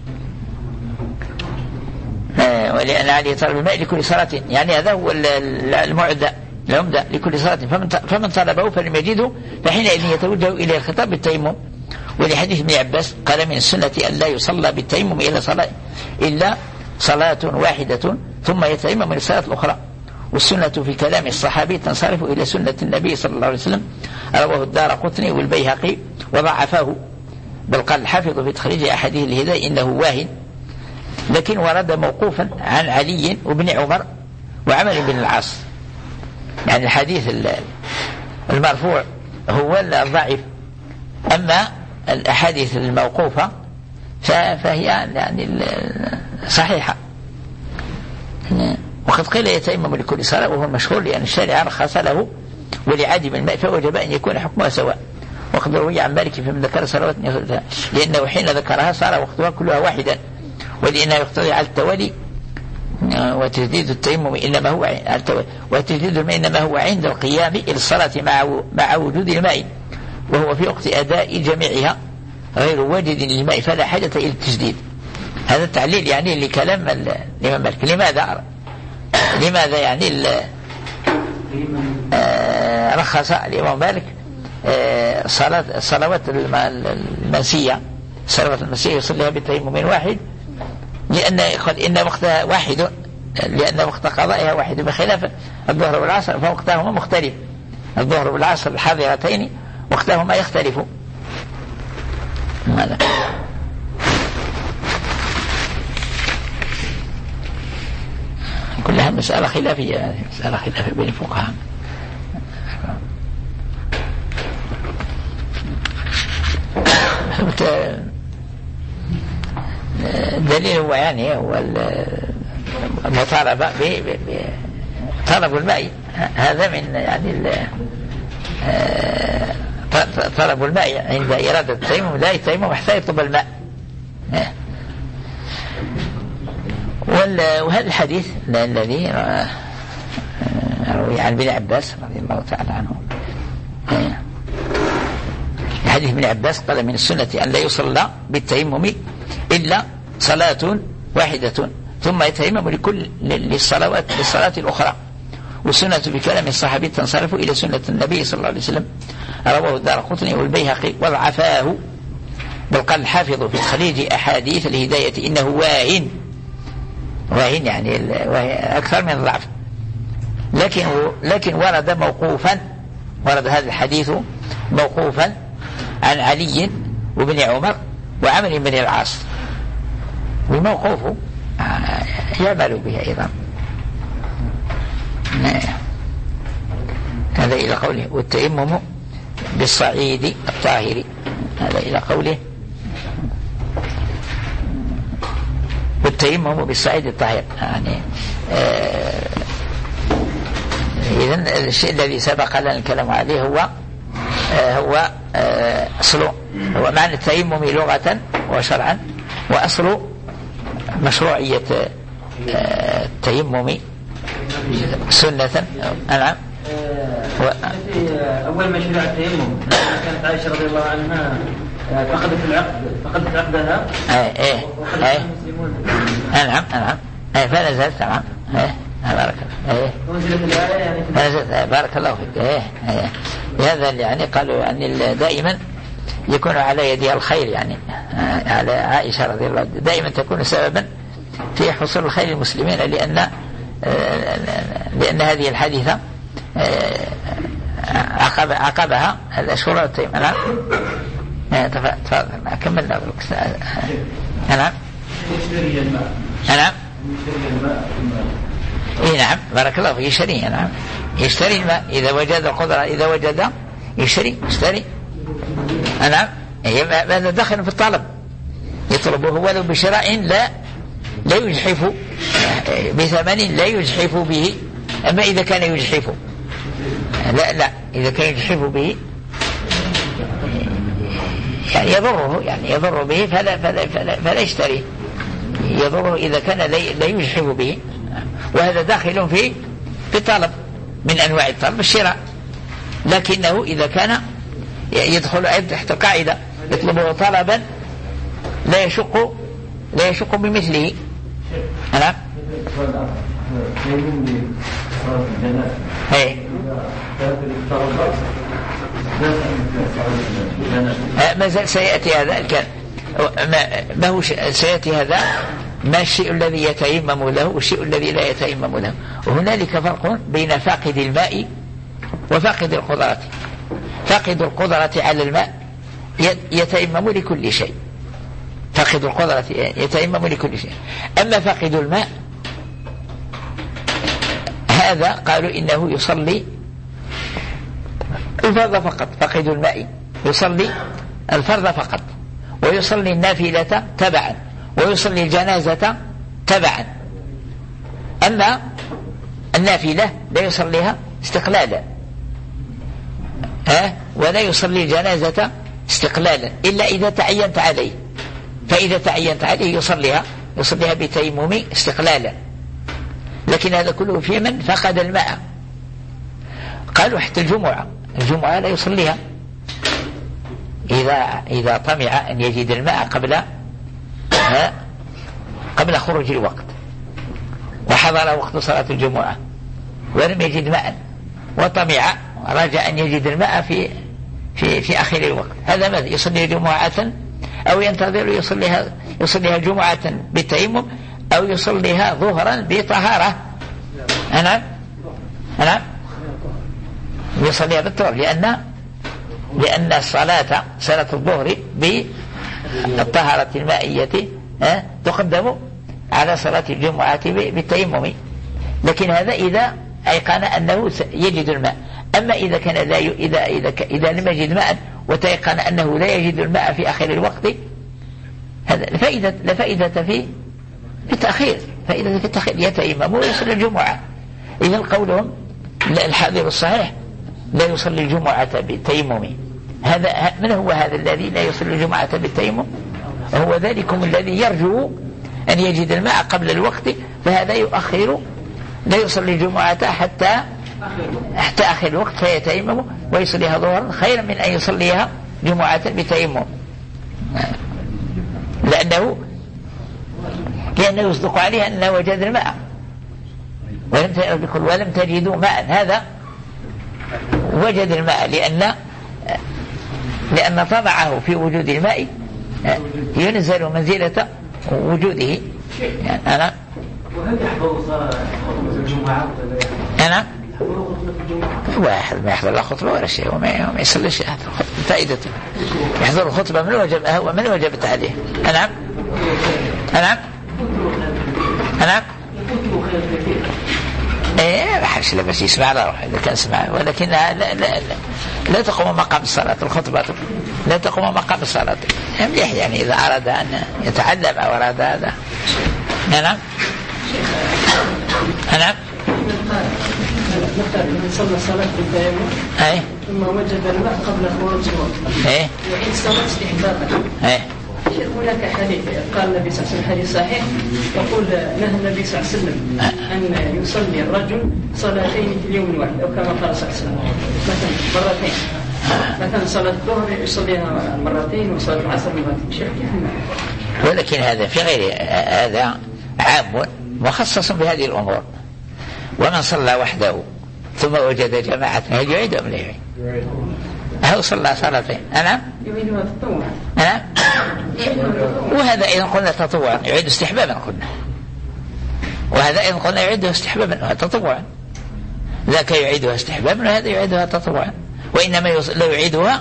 [SPEAKER 1] ولأن عليه طلب الماء لكل صلاة، يعني هذا هو المعدة العمدة لكل صلاة، فمن فمن طلبه فلم يجده فحينئذ يتوجه إلى الخطاب بالتيمم. ولحديث ابن عباس قال من السنة أن لا يصلى بالتيمم إلا صلاة إلا صلاة واحدة ثم يتيمم من الصلاة الأخرى. والسنة في كلام الصحابي تنصرف إلى سنة النبي صلى الله عليه وسلم، رواه الدارقطني والبيهقي وضعفاه، بل قال الحافظ في تخريج أحاديث الهداية إنه واهن، لكن ورد موقوفا عن علي وابن عمر وعمر بن العاص. يعني الحديث المرفوع هو الضعيف، أما الأحاديث الموقوفة فهي يعني صحيحة. وقد قيل يتيمم لكل صلاة، وهو المشهور لأن الشارع رخص له ولعدم الماء فوجب أن يكون حكمها سواء. وقد روي عن مالك فيما ذكر صلوات لأنه حين ذكرها صار وقتها كلها واحدا، ولأنه يقتضي على التوالي، وتجديد التيمم إنما هو وتجديد الماء إنما هو عند القيام إلى الصلاة مع مع وجود الماء، وهو في وقت أداء جميعها غير واجد للماء فلا حاجة إلى التجديد. هذا التعليل يعني لكلام الإمام مالك. لماذا لماذا يعني رخص الإمام مالك صلاة الصلوات المنسية الصلوات المنسية يصليها بتيمم واحد، لأن قال إن وقتها واحد، لأن وقت قضائها واحد، بخلاف الظهر والعصر فوقتهما مختلف. الظهر والعصر الحاضرتين وقتهما يختلف. ماذا كلها مسألة خلافية، مسألة خلافية بين الفقهاء. دليل هو يعني هو المطالبة بطلب الماء، هذا من يعني طلب الماء عند إرادة التيمم، لا يتيمم حتى يطلب الماء. وهذا الحديث الذي روي عن ابن عباس رضي الله تعالى عنه، حديث ابن عباس قال من السنة أن لا يصلى بالتيمم إلا صلاة واحدة ثم يتيمم لكل للصلوات للصلاة الأخرى، والسنة بكلام الصحابي تنصرف إلى سنة النبي صلى الله عليه وسلم. رواه الدارقطني والبيهقي وضعفاه، بل قال الحافظ في تخريج أحاديث الهداية إنه واهن، واهن يعني أكثر من ضعف، لكن لكن ورد موقوفا، ورد هذا الحديث موقوفا عن علي وابن عمر وعمر بن العاص، والموقوف يعمل به أيضا. هذا إلى قوله والتيمم بالصعيد الطاهر، هذا إلى قوله والتيمم بالصعيد الطاهر، يعني آه إذن الشيء الذي سبق لنا الكلام عليه هو آه هو آه أصل، هو معنى التيمم لغة وشرعا، وأصل مشروعية آه التيمم سنة. نعم.
[SPEAKER 2] أول ما شرع التيمم كانت عائشة رضي الله عنها فقدت العقد فقدت عقدها.
[SPEAKER 1] ايه ايه ايه نعم نعم ايه فنزلت. نعم ايه بارك الله ايه
[SPEAKER 2] ونزلت الآية يعني
[SPEAKER 1] فنزلت بارك الله فيك. ايه ايه هذا يعني قالوا يعني دائما يكون على يدها الخير، يعني على عائشة رضي الله عنها دائما تكون سببا في حصول الخير للمسلمين، لأن لأن هذه الحادثة عقب عقبها الأشهر التيمم. نعم تفضل كملنا. نعم نعم اي نعم بارك الله فيك. يشتري نعم يشتري الماء إذا وجد القدرة، إذا وجد يشتري يشتري. نعم هذا داخل في الطلب، يطلبه ولو بشراء لا لا يجحف بثمن لا يجحف به. أما إذا كان يجحف لا لا إذا كان يجحف به يعني يضره، يعني يضر به فلا فلا فلا, فلا يشتري، يضره إذا كان لا يجحف به. وهذا داخل في في طلب من أنواع الطلب الشراء، لكنه إذا كان يدخل تحت قاعدة يطلبه طلبا لا يشق لا يشق بمثله. نعم ايه ما زال سيأتي هذا الكلام، ما هو سيأتي هذا ما الشيء الذي يتيمم له والشيء الذي لا يتيمم له. وهنالك فرق بين فاقد الماء وفاقد القدرة. فاقد القدرة على الماء يتيمم لكل شيء، فاقد القدرة يتيمم لكل شيء. أما فاقد الماء هذا قالوا إنه يصلي الفرض فقط. فاقد الماء يصلي الفرض فقط، ويصلي النافلة تبعا، ويصلي الجنازة تبعا. أما النافلة لا يصليها استقلالا، ها ولا يصلي الجنازة استقلالا إلا إذا تعينت عليه، فإذا تعينت عليه يصليها يصليها بتيمم استقلالا. لكن هذا كله في من فقد الماء. قالوا حتى الجمعة الجمعة لا يصليها إذا إذا طمع أن يجد الماء قبل ها قبل خروج الوقت، وحضر وقت صلاة الجمعة ولم يجد ماء وطمع رجاء أن يجد الماء في في في آخر الوقت، هذا ماذا؟ يصلي جمعة أو ينتظر يصليها يصليها جمعة بالتيمم أو يصليها ظهرا بطهارة. نعم نعم يصليها بالطهر، لأن لأن الصلاة صلاة الظهر بالطهارة المائية تقدم على صلاة الجمعة بالتيمم، لكن هذا إذا أيقن أنه يجد الماء. أما إذا كان لا ي... إذا إذا ك... إذا لم يجد ماء وتيقن أنه لا يجد الماء في آخر الوقت، هذا لفائدة لفائدة في في التأخير، فائدة في التأخير، يتيمم ويصلي الجمعة. إذا قولهم الحاضر الصحيح لا يصلي الجمعة بالتيمم، هذا من هو هذا الذي لا يصلي الجمعة بالتيمم؟ هو ذلكم الذي يرجو أن يجد الماء قبل الوقت، فهذا يؤخر لا يصلي الجمعة حتى حتى آخر الوقت فيتيمم ويصليها ظهرا خيرا من أن يصليها جمعة بتيمم، لأنه لأنه يصدق عليه أنه وجد الماء ولم ولم تجدوا ماء. هذا وجد الماء لأن لأن طبعه في وجود الماء ينزل منزلة وجوده. يعني أنا
[SPEAKER 3] وهل يحضر صلاة الجمعة؟
[SPEAKER 1] أنا واحد ما يحضر لا خطبة ولا شيء وما يصليش فائدته، يحضر الخطبة من وجب هو من وجبت عليه. أنعم أنعم أنعم إيه ما حدش لا بس يسمع لا روح إذا كان سمع، ولكنها لا لا لا, لا تقوم مقام الصلاة، الخطبة لا تقوم مقام الصلاة. مليح يعني إذا أراد أن يتعلم أو أراد هذا. نعم نعم
[SPEAKER 5] مثلا من صلى صلاة بالتيمم
[SPEAKER 1] أي
[SPEAKER 5] ثم وجد الماء قبل خروج الوقت
[SPEAKER 1] أي
[SPEAKER 5] يعيد صلاة استحبابا.
[SPEAKER 1] أي
[SPEAKER 5] هناك حديث قال النبي صلى الله عليه وسلم حديث صحيح يقول نهى النبي صلى الله عليه وسلم أن يصلي الرجل صلاتين في اليوم الواحد، أو كما قال صلى الله عليه وسلم مثلا مرتين، مثلا صلاة الظهر يصليها مرتين وصلاة العصر مرتين،
[SPEAKER 1] ولكن هذا في غير هذا عام مخصص بهذه الأمور. ومن صلى وحده ثم وجد جماعة هل يعيد أم لا يعيد؟ هل صلى صلاتين؟ أنا
[SPEAKER 5] يعيدها تطوعا.
[SPEAKER 1] أنا وهذا إذا قلنا تطوعا يعيد استحبابا قلنا، وهذا إذا قلنا يعيدها استحبابا تطوعا، ذاك يعيدها استحبابا وهذا يعيدها تطوعا. وإنما لا يعيدها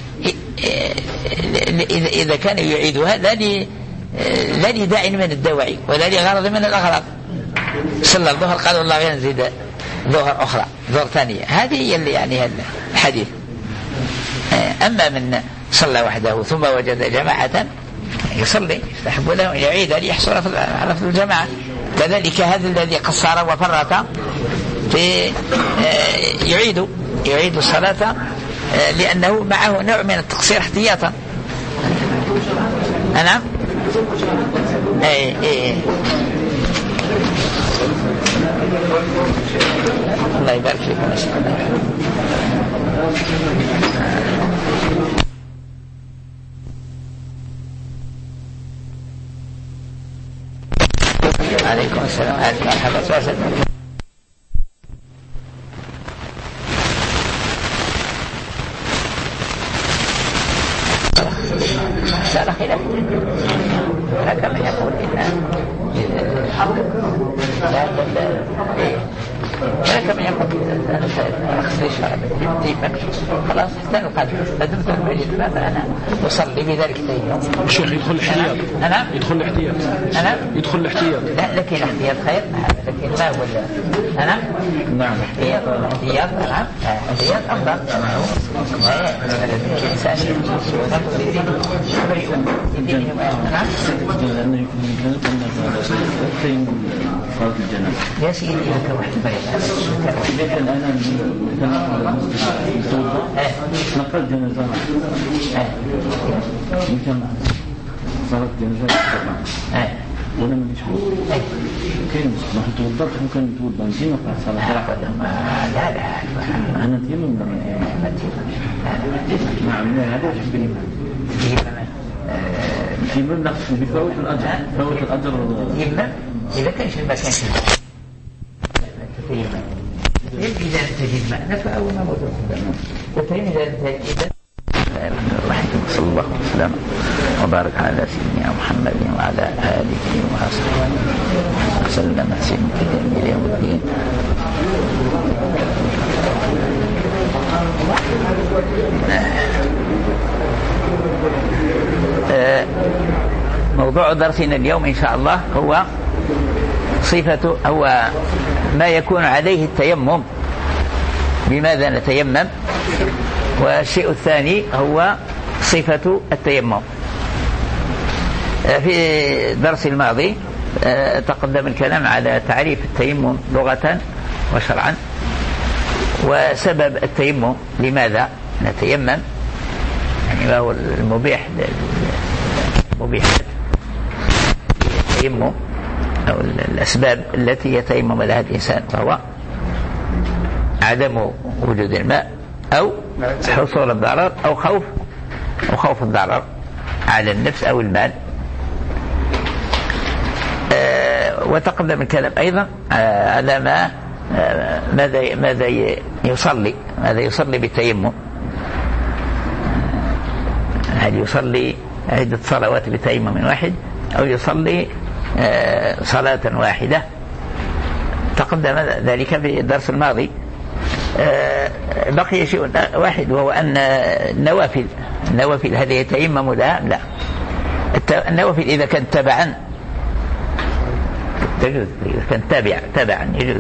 [SPEAKER 1] إذا كان يعيدها لا لي لا لداع من الدواعي ولا لغرض من الأغراض. صلى الظهر قال والله ينزيد ظهر أخرى ظهر ثانية، هذه هي اللي يعني الحديث. أما من صلى وحده ثم وجد جماعة يصلي يستحب له أن يعيد ليحصل على فضل الجماعة. كذلك هذا الذي قصر وفرط في يعيد يعيد الصلاة لأنه معه نوع من التقصير احتياطا. نعم اي اي الله يبارك فيكم. عليكم السلام عليكم مرحبا وسهلا. سأل خلاف هناك من يقول إن هناك من يقول أنا سأخذ شرب خلاص احتاج القدر لدمت المجد ماذا أنا أصلي بذلك اليوم.
[SPEAKER 6] الشيخ يدخل الاحتياط.
[SPEAKER 1] أنا
[SPEAKER 6] يدخل الاحتياط.
[SPEAKER 1] أنا
[SPEAKER 6] يدخل الاحتياط.
[SPEAKER 1] لا لكن الاحتياط خير، لكن ما هو أنا نعم الاحتياط الاحتياط نعم الاحتياط أفضل. الإنسان
[SPEAKER 6] صلاة الجنازة.
[SPEAKER 1] يا سيدي لك واحد
[SPEAKER 6] إذا كان أنا نقل جنازة يمكن صلاة جنازة ولا ما يشوف كاين ما توضأت ممكن توضأ نجي نقرأ صلاة
[SPEAKER 1] لا لا
[SPEAKER 6] أنا تيمم ولا نعم هذا يشبهني تيمم نقص بفوت الأجر فوت الأجر
[SPEAKER 1] إذا كان شيء ما كان شيء إذا تجد الماء نفع أو ما موجود والتيمم إذا صلى الله وسلم وبارك على سيدنا محمد وعلى آله وصحبه وسلم تسليما إلى يوم الدين. موضوع درسنا اليوم إن شاء الله هو صفة هو ما يكون عليه التيمم، بماذا نتيمم، والشيء الثاني هو صفة التيمم. في الدرس الماضي تقدم الكلام على تعريف التيمم لغة وشرعا وسبب التيمم، لماذا نتيمم، يعني ما هو المبيح المبيحات التيمم أو الأسباب التي يتيمم لها الإنسان، فهو عدم وجود الماء أو حصول الضرر أو خوف أو خوف الضرر على النفس أو المال. آه وتقدم الكلام أيضا آه على ما آه ماذا ماذا يصلي ماذا يصلي بالتيمم، هل يصلي عدة صلوات بتيمم واحد أو يصلي آه صلاة واحدة. تقدم ذلك في الدرس الماضي. آه بقي شيء واحد وهو أن النوافل النوافل هذه يتيمم لها؟ لا، النوافل إذا كانت تبعا تجوز، إذا كانت تابع تبعا يجوز.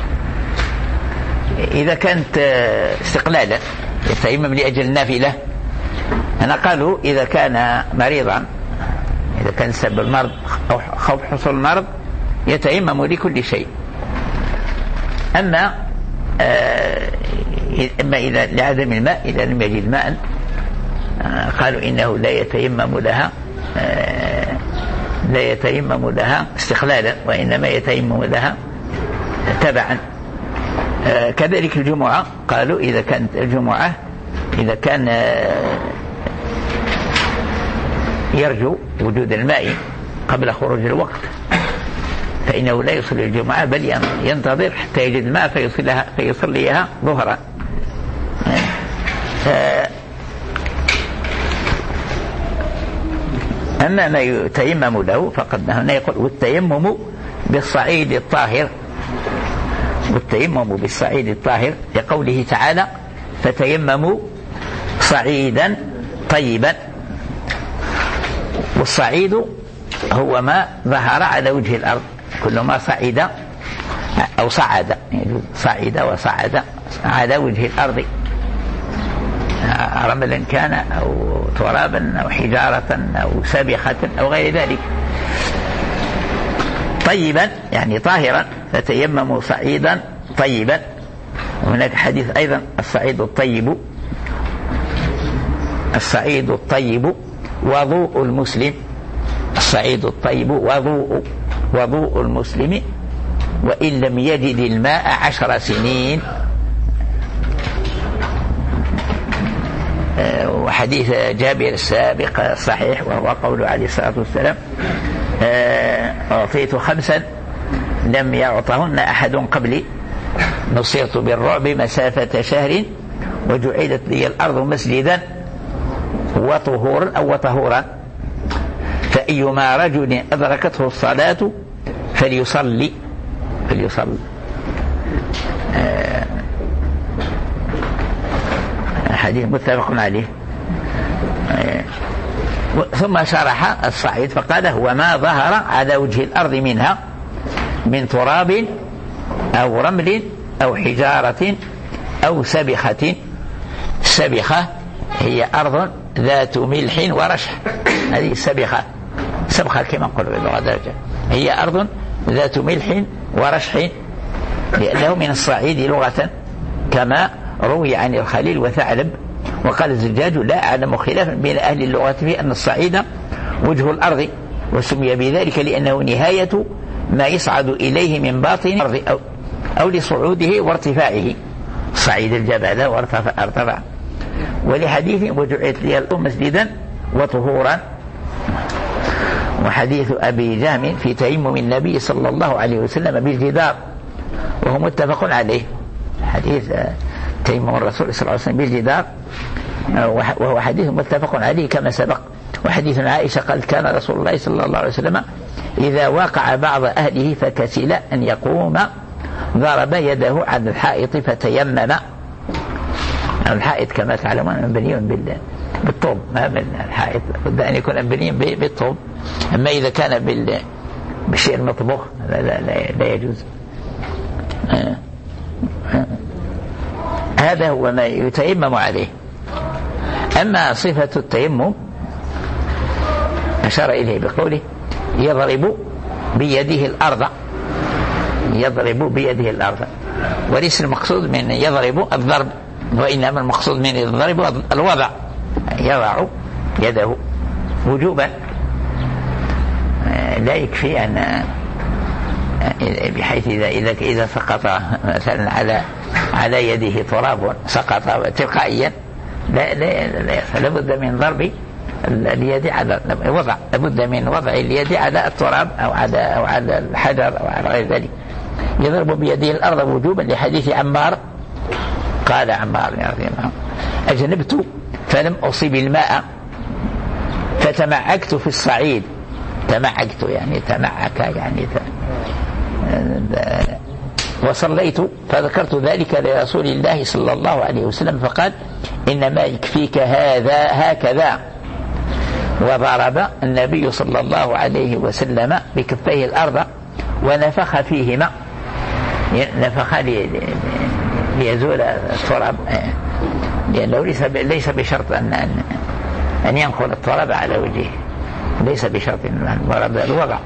[SPEAKER 1] إذا كانت استقلالا يتيمم لأجل النافلة، أنا قالوا إذا كان مريضا، إذا كان سبب المرض أو خوف حصول المرض يتيمم لكل شيء. أما آه أما إذا لعدم الماء، إذا لم يجد ماء آه قالوا إنه لا يتيمم لها آه لا يتيمم لها استقلالا، وإنما يتيمم لها تبعا. آه كذلك الجمعة، قالوا إذا كانت الجمعة إذا كان آه يرجو وجود الماء قبل خروج الوقت فإنه لا يصلي الجمعة بل ينتظر حتى يجد الماء فيصليها فيصليها ظهرا. أما ما يتيمم له فقد هنا يقول والتيمم بالصعيد الطاهر، والتيمم بالصعيد الطاهر لقوله تعالى فتيمموا صعيدا طيبا. والصعيد هو ما ظهر على وجه الأرض، كل ما صعد أو صعد، يعني صعد وصعد على وجه الأرض، رملا كان أو ترابا أو حجارة أو سابخة أو غير ذلك. طيبا يعني طاهرا، فتيمموا صعيدا طيبا. وهناك حديث أيضا الصعيد الطيب الصعيد الطيب وضوء المسلم، الصعيد الطيب وضوء وضوء المسلم وإن لم يجد الماء عشر سنين. وحديث جابر السابق الصحيح وهو قوله عليه الصلاة والسلام أعطيت خمسا لم يعطهن أحد قبلي، نصرت بالرعب مسافة شهر وجعلت لي الأرض مسجدا وطهورا أو وطهورا، فأيما رجل أدركته الصلاة فليصلي فليصلي آه حديث متفق عليه. آه ثم شرح الصعيد فقال هو ما ظهر على وجه الأرض منها من تراب أو رمل أو حجارة أو سبخة. السبخة هي أرض ذات ملح ورشح، هذه السبخة سبخة كما نقول باللغة الدارجة، هي أرض ذات ملح ورشح لأنه من الصعيد لغة كما روي عن الخليل وثعلب. وقال الزجاج لا أعلم خلافا بين أهل اللغة في أن الصعيد وجه الأرض، وسمي بذلك لأنه نهاية ما يصعد إليه من باطن الأرض أو, أو لصعوده وارتفاعه، صعيد الجبل وارتفع ارتفع. ولحديث وجعلت لي الأرض مسجدا وطهورا. وحديث أبي جهم في تيمم النبي صلى الله عليه وسلم بالجدار وهو متفق عليه، حديث تيمم الرسول صلى الله عليه وسلم بالجدار، وهو حديث متفق عليه كما سبق. وحديث عائشة قال كان رسول الله صلى الله عليه وسلم إذا وقع بعض أهله فكسل أن يقوم ضرب يده على الحائط فتيمم. الحائط كما تعلمون مبني بالطوب، ما الحائط بد أن يكون مبني بالطوب، أما إذا كان بالشيء المطبوخ لا, لا, لا, لا يجوز. هذا هو ما يتيمم عليه. أما صفة التيمم أشار إليه بقوله يضرب بيده الأرض، يضرب بيده الأرض، وليس المقصود من يضرب الضرب، وإنما المقصود من الضرب الوضع، يضع يده وجوبا. لا يكفي أن بحيث إذا إذا إذا سقط مثلا على على يده تراب سقط تلقائيا، لا لا لا لابد من ضرب اليد على وضع، لابد من وضع اليد على التراب أو على أو على الحجر أو على غير ذلك. يضرب بيده الأرض وجوبا لحديث عمار قال عمار رضي الله عنه أجنبت فلم أصب الماء فتمعكت في الصعيد. تمعكت يعني تمعك يعني وصليت فذكرت ذلك لرسول الله صلى الله عليه وسلم فقال إنما يكفيك هذا هكذا. وضرب النبي صلى الله عليه وسلم بكفيه الأرض ونفخ فيهما، نفخ ليزول التراب، لأنه ليس ليس بشرط أن أن ينقل التراب على وجهه، ليس بشرط المراد الوضع.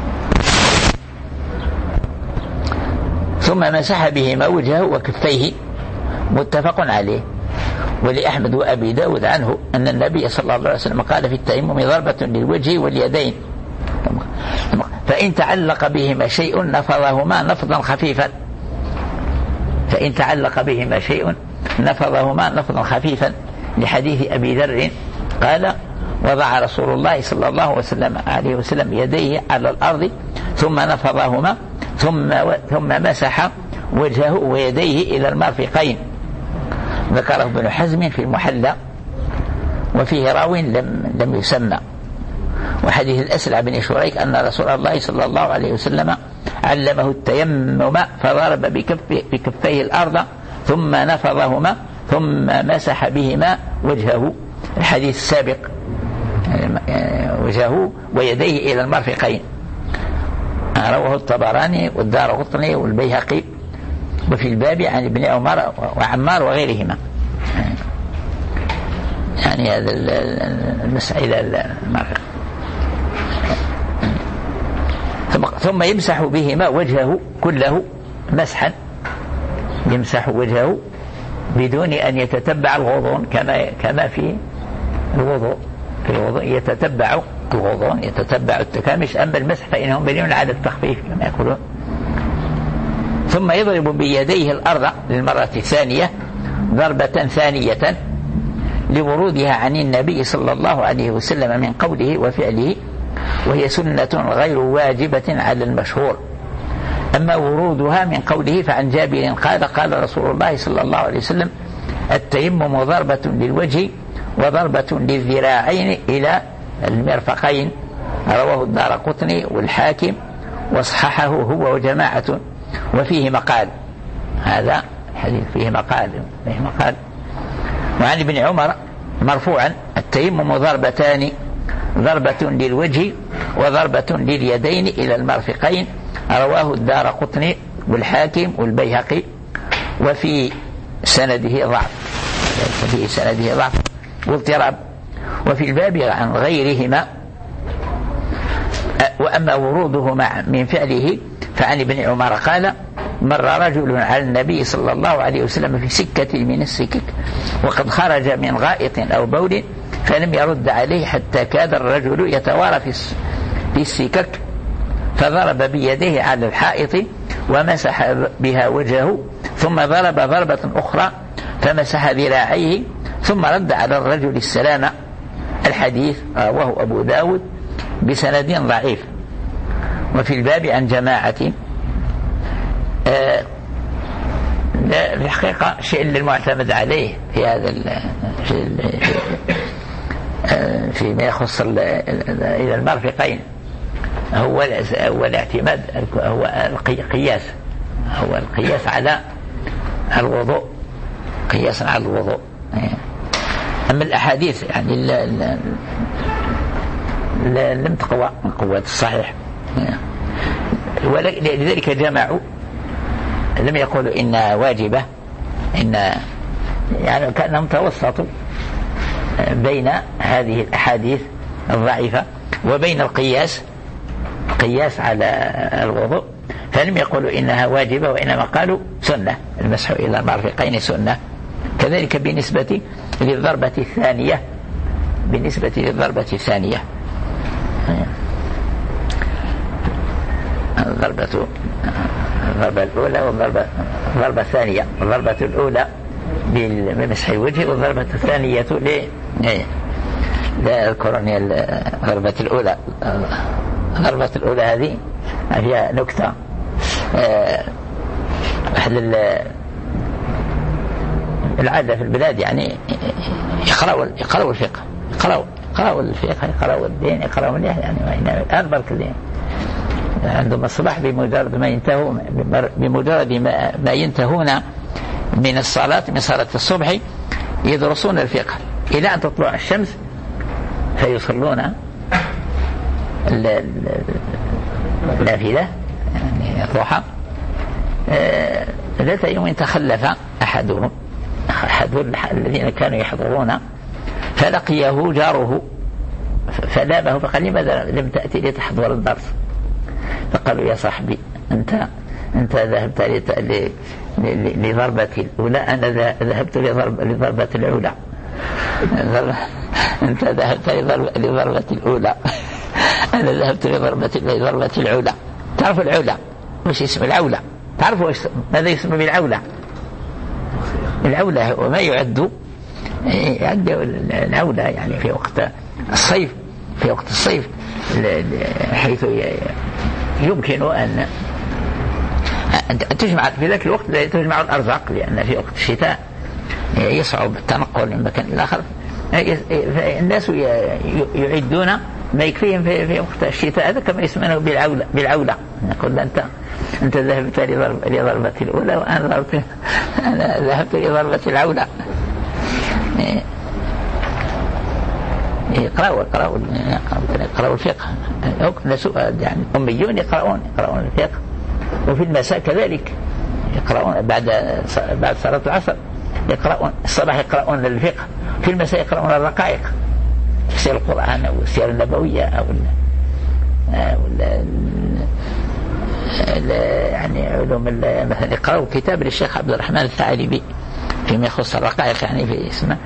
[SPEAKER 1] ثم مسح بهما وجهه وكفيه، متفق عليه. ولأحمد وأبي داود عنه أن النبي صلى الله عليه وسلم قال في التيمم ضربة للوجه واليدين، فإن تعلق بهما شيء نفضهما نفضا خفيفا، فإن تعلق بهما شيء نفضهما نفضا خفيفا، لحديث أبي ذر قال وضع رسول الله صلى الله عليه وسلم يديه على الأرض ثم نفضهما ثم ثم مسح وجهه ويديه إلى المرفقين. ذكره ابن حزم في المحلى، وفيه راو لم لم يسمى. وحديث الأسلع بن شريك أن رسول الله صلى الله عليه وسلم علمه التيمم فضرب بكفيه الأرض ثم نفضهما ثم مسح بهما وجهه، الحديث السابق، وجهه ويديه إلى المرفقين. رواه الطبراني والدارقطني والبيهقي، وفي الباب عن ابن عمر وعمار وغيرهما. يعني هذا المسح إلى المرفق. ثم يمسح بهما وجهه كله مسحا، يمسح وجهه بدون أن يتتبع الغضون، كما كما في الوضوء، في الوضوء يتتبع الغضون، يتتبع التكامش. أما المسح فإنهم بنيون على التخفيف كما يقولون. ثم يضرب بيديه الأرض للمرة الثانية ضربة ثانية لورودها عن النبي صلى الله عليه وسلم من قوله وفعله، وهي سنة غير واجبة على المشهور. أما ورودها من قوله فعن جابر قال قال رسول الله صلى الله عليه وسلم التيمم ضربة للوجه وضربة للذراعين إلى المرفقين. رواه الدارقطني والحاكم وصححه هو وجماعة، وفيه مقال. هذا الحديث فيه مقال فيه مقال. وعن ابن عمر مرفوعا التيمم ضربتان، ضربة للوجه وضربة لليدين إلى المرفقين. رواه الدارقطني والحاكم والبيهقي، وفي سنده ضعف، وفي سنده ضعف واضطراب. وفي الباب عن غيرهما. وأما وروده مع من فعله فعن ابن عمر قال مر رجل على النبي صلى الله عليه وسلم في سكة من السكك وقد خرج من غائط أو بول فلم يرد عليه حتى كاد الرجل يتوارى في السكك، فضرب بيده على الحائط ومسح بها وجهه، ثم ضرب ضربة أخرى فمسح ذراعيه، ثم رد على الرجل السلام. الحديث رواه أبو داود بسند ضعيف. وفي الباب عن جماعة في الحقيقة شيء المعتمد عليه في هذا في فيما يخص إلى المرفقين هو هو الاعتماد، هو القياس، هو القياس على الوضوء، قياسا على الوضوء. أما الأحاديث يعني لم تقوى من قوة الصحيح، ولذلك جمعوا، لم يقولوا إنها واجبة، إن يعني كأنهم توسطوا بين هذه الأحاديث الضعيفة وبين القياس، قياس على الوضوء، فلم يقولوا إنها واجبة، وإنما قالوا سنة، المسح إلى المرفقين سنة. كذلك بالنسبة للضربة الثانية، بالنسبة للضربة الثانية الضربة الضربة الأولى والضربة الضربة الثانية، الضربة الأولى بمسح الوجه، والضربة الثانية ل لا أذكرني الضربة الأولى. الضربة الأولى هذه فيها نكتة، أهل العادة في البلاد يعني يقرأوا يقرأوا الفقه، يقرأوا يقرأوا الفقه، يقرأوا الدين، يقرأوا يعني الآن برك الدين عندهم الصباح، بمجرد ما ينتهوا بمجرد ما, ما ينتهون من الصلاة، من صلاة الصبح، يدرسون الفقه إلى أن تطلع الشمس، فيصلون النافلة يعني الضحى. ذات يوم تخلف أحدهم، أحد الذين كانوا يحضرون، فلقيه جاره فلامه فقال: لماذا لم تأتي لتحضر الدرس؟ فقالوا: يا صاحبي، أنت أنت ذهبت لضربة الأولى، أنا ذهبت لضربة الأولى. أنت ذهبت لضربة الأولى، أنا ذهبت لضربة لضربة العولى. تعرف العولى وش اسم العولى؟ تعرفوا ماذا يسمى بالعولى؟ العولى هو ما يعد يعد العولى يعني في وقت الصيف، في وقت الصيف حيث يمكن أن تجمع في ذاك الوقت، تجمع الأرزاق، لأن في وقت الشتاء يصعب التنقل من مكان إلى آخر، الناس يعدون ما يكفيهم في, في وقت الشتاء، هذا كما يسمونه بالعولة. بالعولة نقول: أنت أنت ذهبت لضربة الأولى، وأنا ذهبت أنا ذهبت لضربة العولة. يقرأوا يقرأوا يقرأوا الفقه، الناس يعني أميون يقرؤون يقرؤون الفقه، وفي المساء كذلك يقرؤون بعد بعد صلاة العصر، يقرؤون الصباح يقرؤون الفقه، في المساء يقرؤون الرقائق، سير القرآن أو السير النبوية أو ال يعني علوم، مثلا يقرأوا كتاب للشيخ عبد الرحمن الثعلبي فيما يخص الرقائق، يعني في اسمه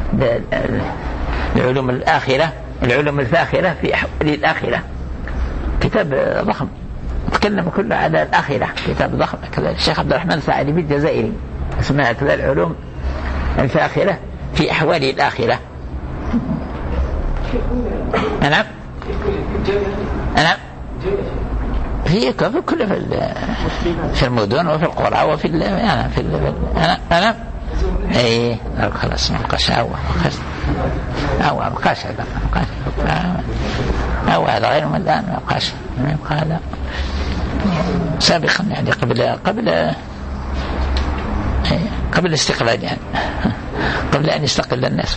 [SPEAKER 1] العلوم الآخرة، العلوم الفاخرة في أحوال الآخرة، كتاب ضخم تكلم كله على الآخرة، كتاب ضخم كذا الشيخ عبد الرحمن الثعلبي الجزائري، اسمها كذا العلوم الفاخرة في أحوال الآخرة. نعم نعم في كل في في المدن وفي القرى وفي أنا في أنا أنا إيه خلاص ما بقاش هو هو ما بقاش هذا هو هذا غير من الآن ما بقاش ما يبقى هذا سابقا يعني قبل قبل قبل الاستقلال يعني قبل أن يستقل الناس.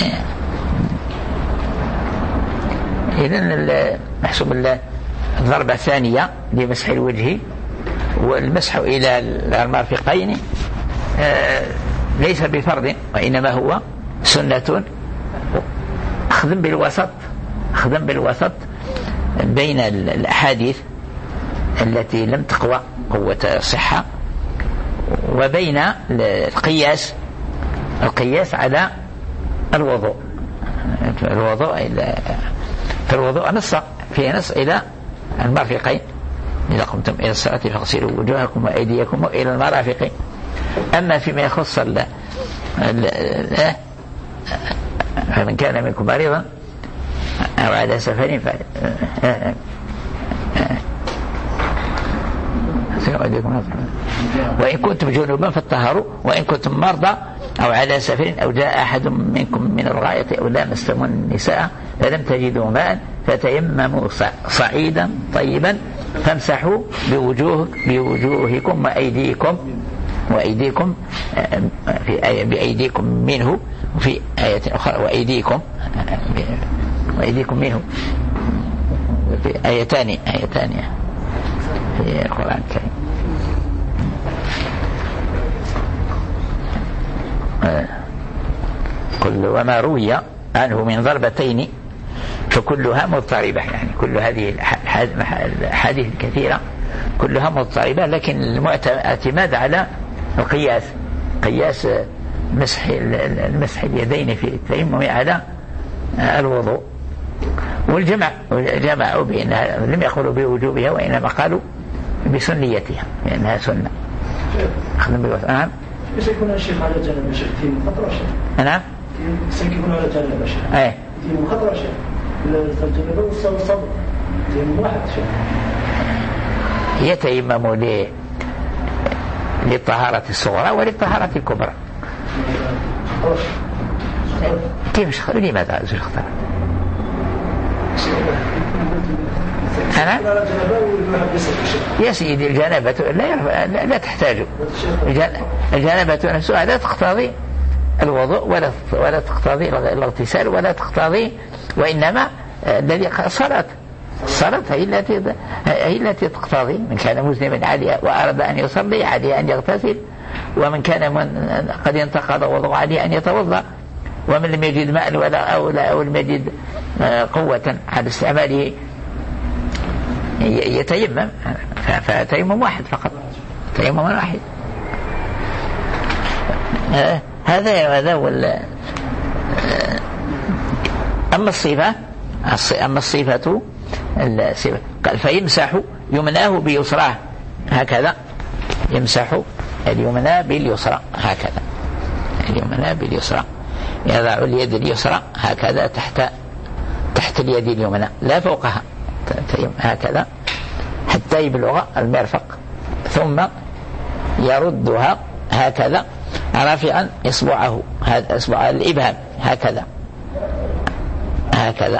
[SPEAKER 1] إذن محسوب الضربة الثانية لمسح الوجه والمسح إلى المرفقين ليس بفرض، وإنما هو سنة أخذ بالوسط، أخذ بالوسط بين الأحاديث التي لم تقوى قوة الصحة وبين القياس القياس على الوضوء. الوضوء إلى في الوضوء نص فيه نص إلى المرفقين: إذا قمتم إلى الصلاة فاغسلوا وجوهكم وأيديكم إلى المرافق. أما فيما يخص ال فمن كان منكم مريضا أو على سفر وإن كنتم جنوبا فاطهروا وإن كنتم مرضى أو على سفر أو جاء أحد منكم من الغائط أو لامستم النساء فلم تجدوا ماء فتيمموا صعيدا طيبا فامسحوا بوجوه بوجوهكم وأيديكم وأيديكم في آية بأيديكم منه وفي آية أخرى وأيديكم وأيديكم منه في آيتان آيتان في القرآن الكريم. كل وما روي عنه من ضربتين فكلها مضطربة، يعني كل هذه الأحاديث الكثيرة كلها مضطربة، لكن الاعتماد على القياس قياس مسح المسح اليدين في التيمم على الوضوء. والجمع جمعوا بأنها لم يقولوا بوجوبها وإنما قالوا بسنيتها لأنها سنة. نعم
[SPEAKER 3] سيكون الشيخ على جانب الشيخ في خطر شيء.
[SPEAKER 1] نعم
[SPEAKER 3] سيكون على جانب الشيخ
[SPEAKER 1] ايه
[SPEAKER 3] في خطر شيء الجانب والصبر في واحد شيء
[SPEAKER 1] يتيمم ل للطهارة الصغرى وللطهارة الكبرى. كيف لماذا زوج اختار؟ أنا يا سيدي الجنابة لا, لا, لا تحتاج الجنابة نفسها لا تقتضي الوضوء ولا ولا تقتضي الاغتسال ولا تقتضي، وإنما الذي صلاة الصلاة هي التي هي التي تقتضي. من كان مسلما عليه وأراد أن يصلي عليه أن يغتسل، ومن كان من قد انتقض وضوء عليه أن يتوضأ، ومن لم يجد ماء ولا أو لا أو لم يجد قوة على استعماله يتيمم. فتيمم واحد فقط، تيمم واحد. هذا هذا ولا أما الصفة أما الصفة الصفة قال فيمسح يمناه بيسراه هكذا، يمسح اليمنى باليسرى هكذا، اليمنى باليسرى يضع اليد اليسرى هكذا تحت تحت اليد اليمنى لا فوقها هكذا حتى يبلغ المرفق، ثم يردها هكذا رافعا إصبعه هذا إصبع الإبهام هكذا هكذا،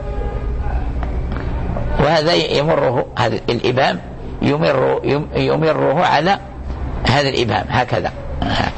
[SPEAKER 1] وهذا يمره هذا الإبهام يمر يمره على هذا الإبهام هكذا هكذا.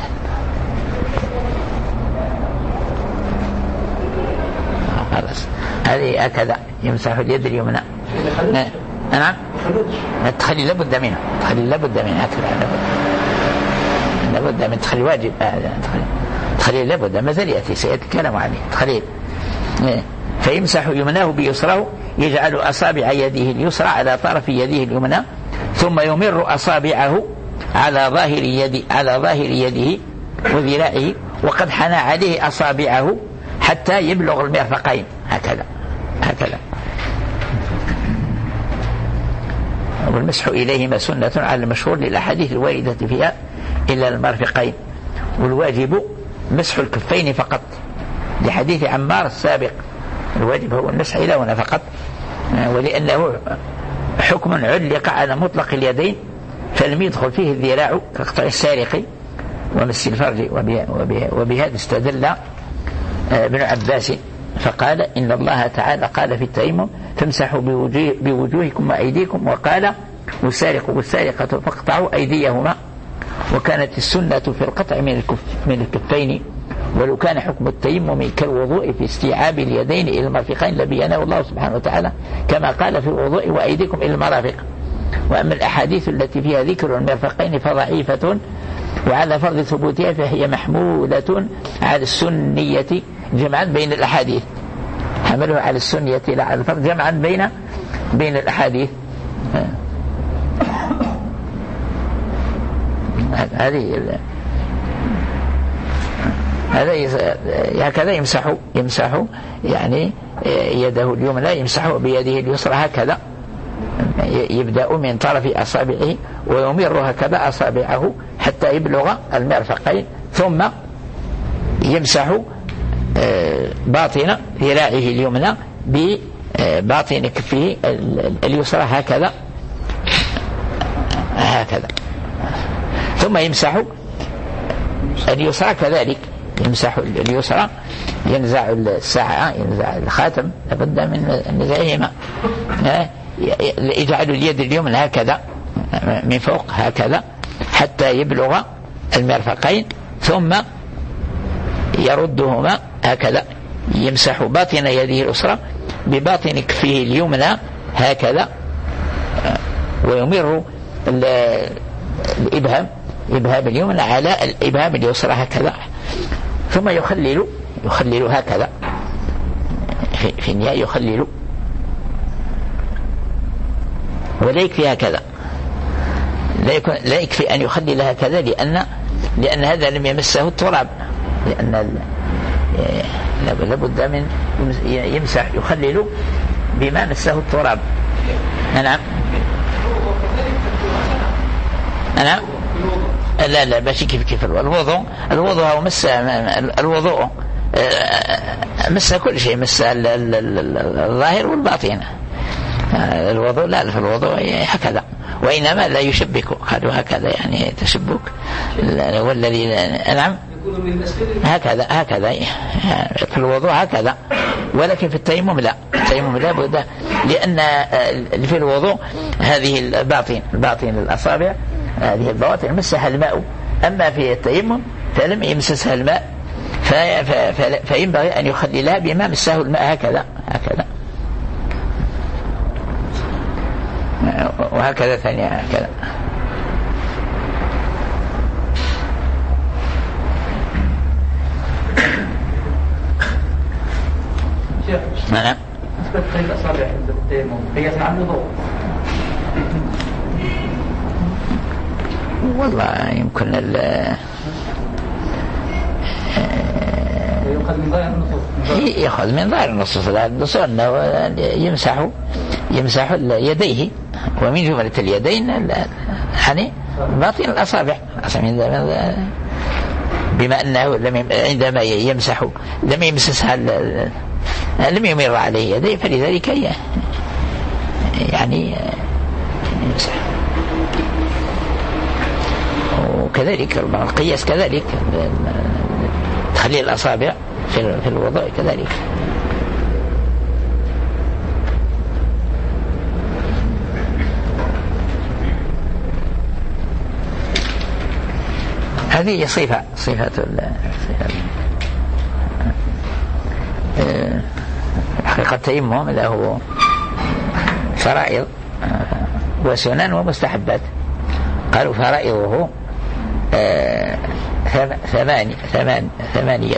[SPEAKER 1] خلاص هذه هكذا يمسح اليد اليمنى. نعم التخلي لابد منها، التخلي لابد منها هكذا، لابد من تخلي واجب، تخلي لابد ما زال يأتي سيتكلم عليه تخليل. فيمسح يمناه بيسره يجعل أصابع يده اليسرى على طرف يده اليمنى، ثم يمر أصابعه على ظاهر يد على ظاهر يده وذراعه، وقد حنى عليه أصابعه حتى يبلغ المرفقين هكذا هكذا. والمسح إليهما سنة على المشهور للأحاديث الواردة فيها إلا المرفقين، والواجب مسح الكفين فقط لحديث عمار السابق، الواجب هو المسح إلى هنا فقط، ولأنه حكم علق على مطلق اليدين فلم يدخل فيه الذراع كقطع السارق ومس الفرج. وبهذا استدل ابن عباس فقال إن الله تعالى قال في التيمم فامسحوا بوجوهكم وأيديكم، وقال والسارق والسارقة فاقطعوا أيديهما، وكانت السنة في القطع من الكف من الكفين. ولو كان حكم التيمم كالوضوء في استيعاب اليدين إلى المرفقين لبينه الله سبحانه وتعالى كما قال في الوضوء وأيديكم إلى المرافق. وأما الأحاديث التي فيها ذكر المرفقين فضعيفة، وعلى فرض ثبوتها فهي محمولة على السنية جمعا بين الأحاديث، حملها على السنية لا على الفرض جمعا بين بين الأحاديث. هذه هذا هكذا يمسح يمسح يعني يده اليمنى يمسح بيده اليسرى هكذا، يبدأ من طرف أصابعه ويمر هكذا أصابعه حتى يبلغ المرفقين، ثم يمسح باطن ذراعه اليمنى بباطن كفه اليسرى هكذا هكذا، ثم يمسح اليسرى كذلك، يمسح اليسرى، ينزع الساعة، ينزع الخاتم، لابد من نزعهما، يجعل اليد اليمنى هكذا من فوق هكذا حتى يبلغ المرفقين، ثم يردهما هكذا، يمسح باطن يده اليسرى بباطن كفه اليمنى هكذا، ويمر الإبهام إبهام اليمنى على الإبهام اليسرى هكذا، ثم يخلل يخلل هكذا في, في النهاية يخلل، ولا يكفي هكذا، لا, يكون لا يكفي أن يخلل هكذا، لأن لأن هذا لم يمسه التراب، لأن لابد من يمسح يخلل بما مسه التراب. نعم نعم لا لا ماشي كيف كيف الوضوء الوضوء هو مس الوضوء مس كل شيء، مس الظاهر والباطن. الوضوء لا، في الوضوء هكذا، وإنما لا يشبك، قالوا هكذا يعني تشبك، والذي نعم هكذا هكذا في الوضوء هكذا، ولكن في التيمم لا، التيمم لا بد، لأن في الوضوء هذه الباطن الباطن الأصابع هذه البواطن مسها الماء، أما في التيمم فلم يمسسها الماء، فينبغي أن يخللها بما مسه الماء هكذا هكذا وهكذا ثانية هكذا. نعم
[SPEAKER 2] تدخل الأصابع عند التيمم قياسا على الوضوء،
[SPEAKER 1] والله يمكن ال يأخذ من ظاهر النصوص، النصوص أنه يمسح يمسح يديه، ومن جملة اليدين يعني باطن الأصابع، بما أنه عندما يمسح لم يمسسها لم يمر عليه يديه، فلذلك يعني يمسح. وكذلك القياس كذلك، تخليل الأصابع في الوضوء كذلك. هذه صفة صفة حقيقة التيمم له فرائض وسنن ومستحبات. قالوا فرائضه ثمانية ثمان ثمانية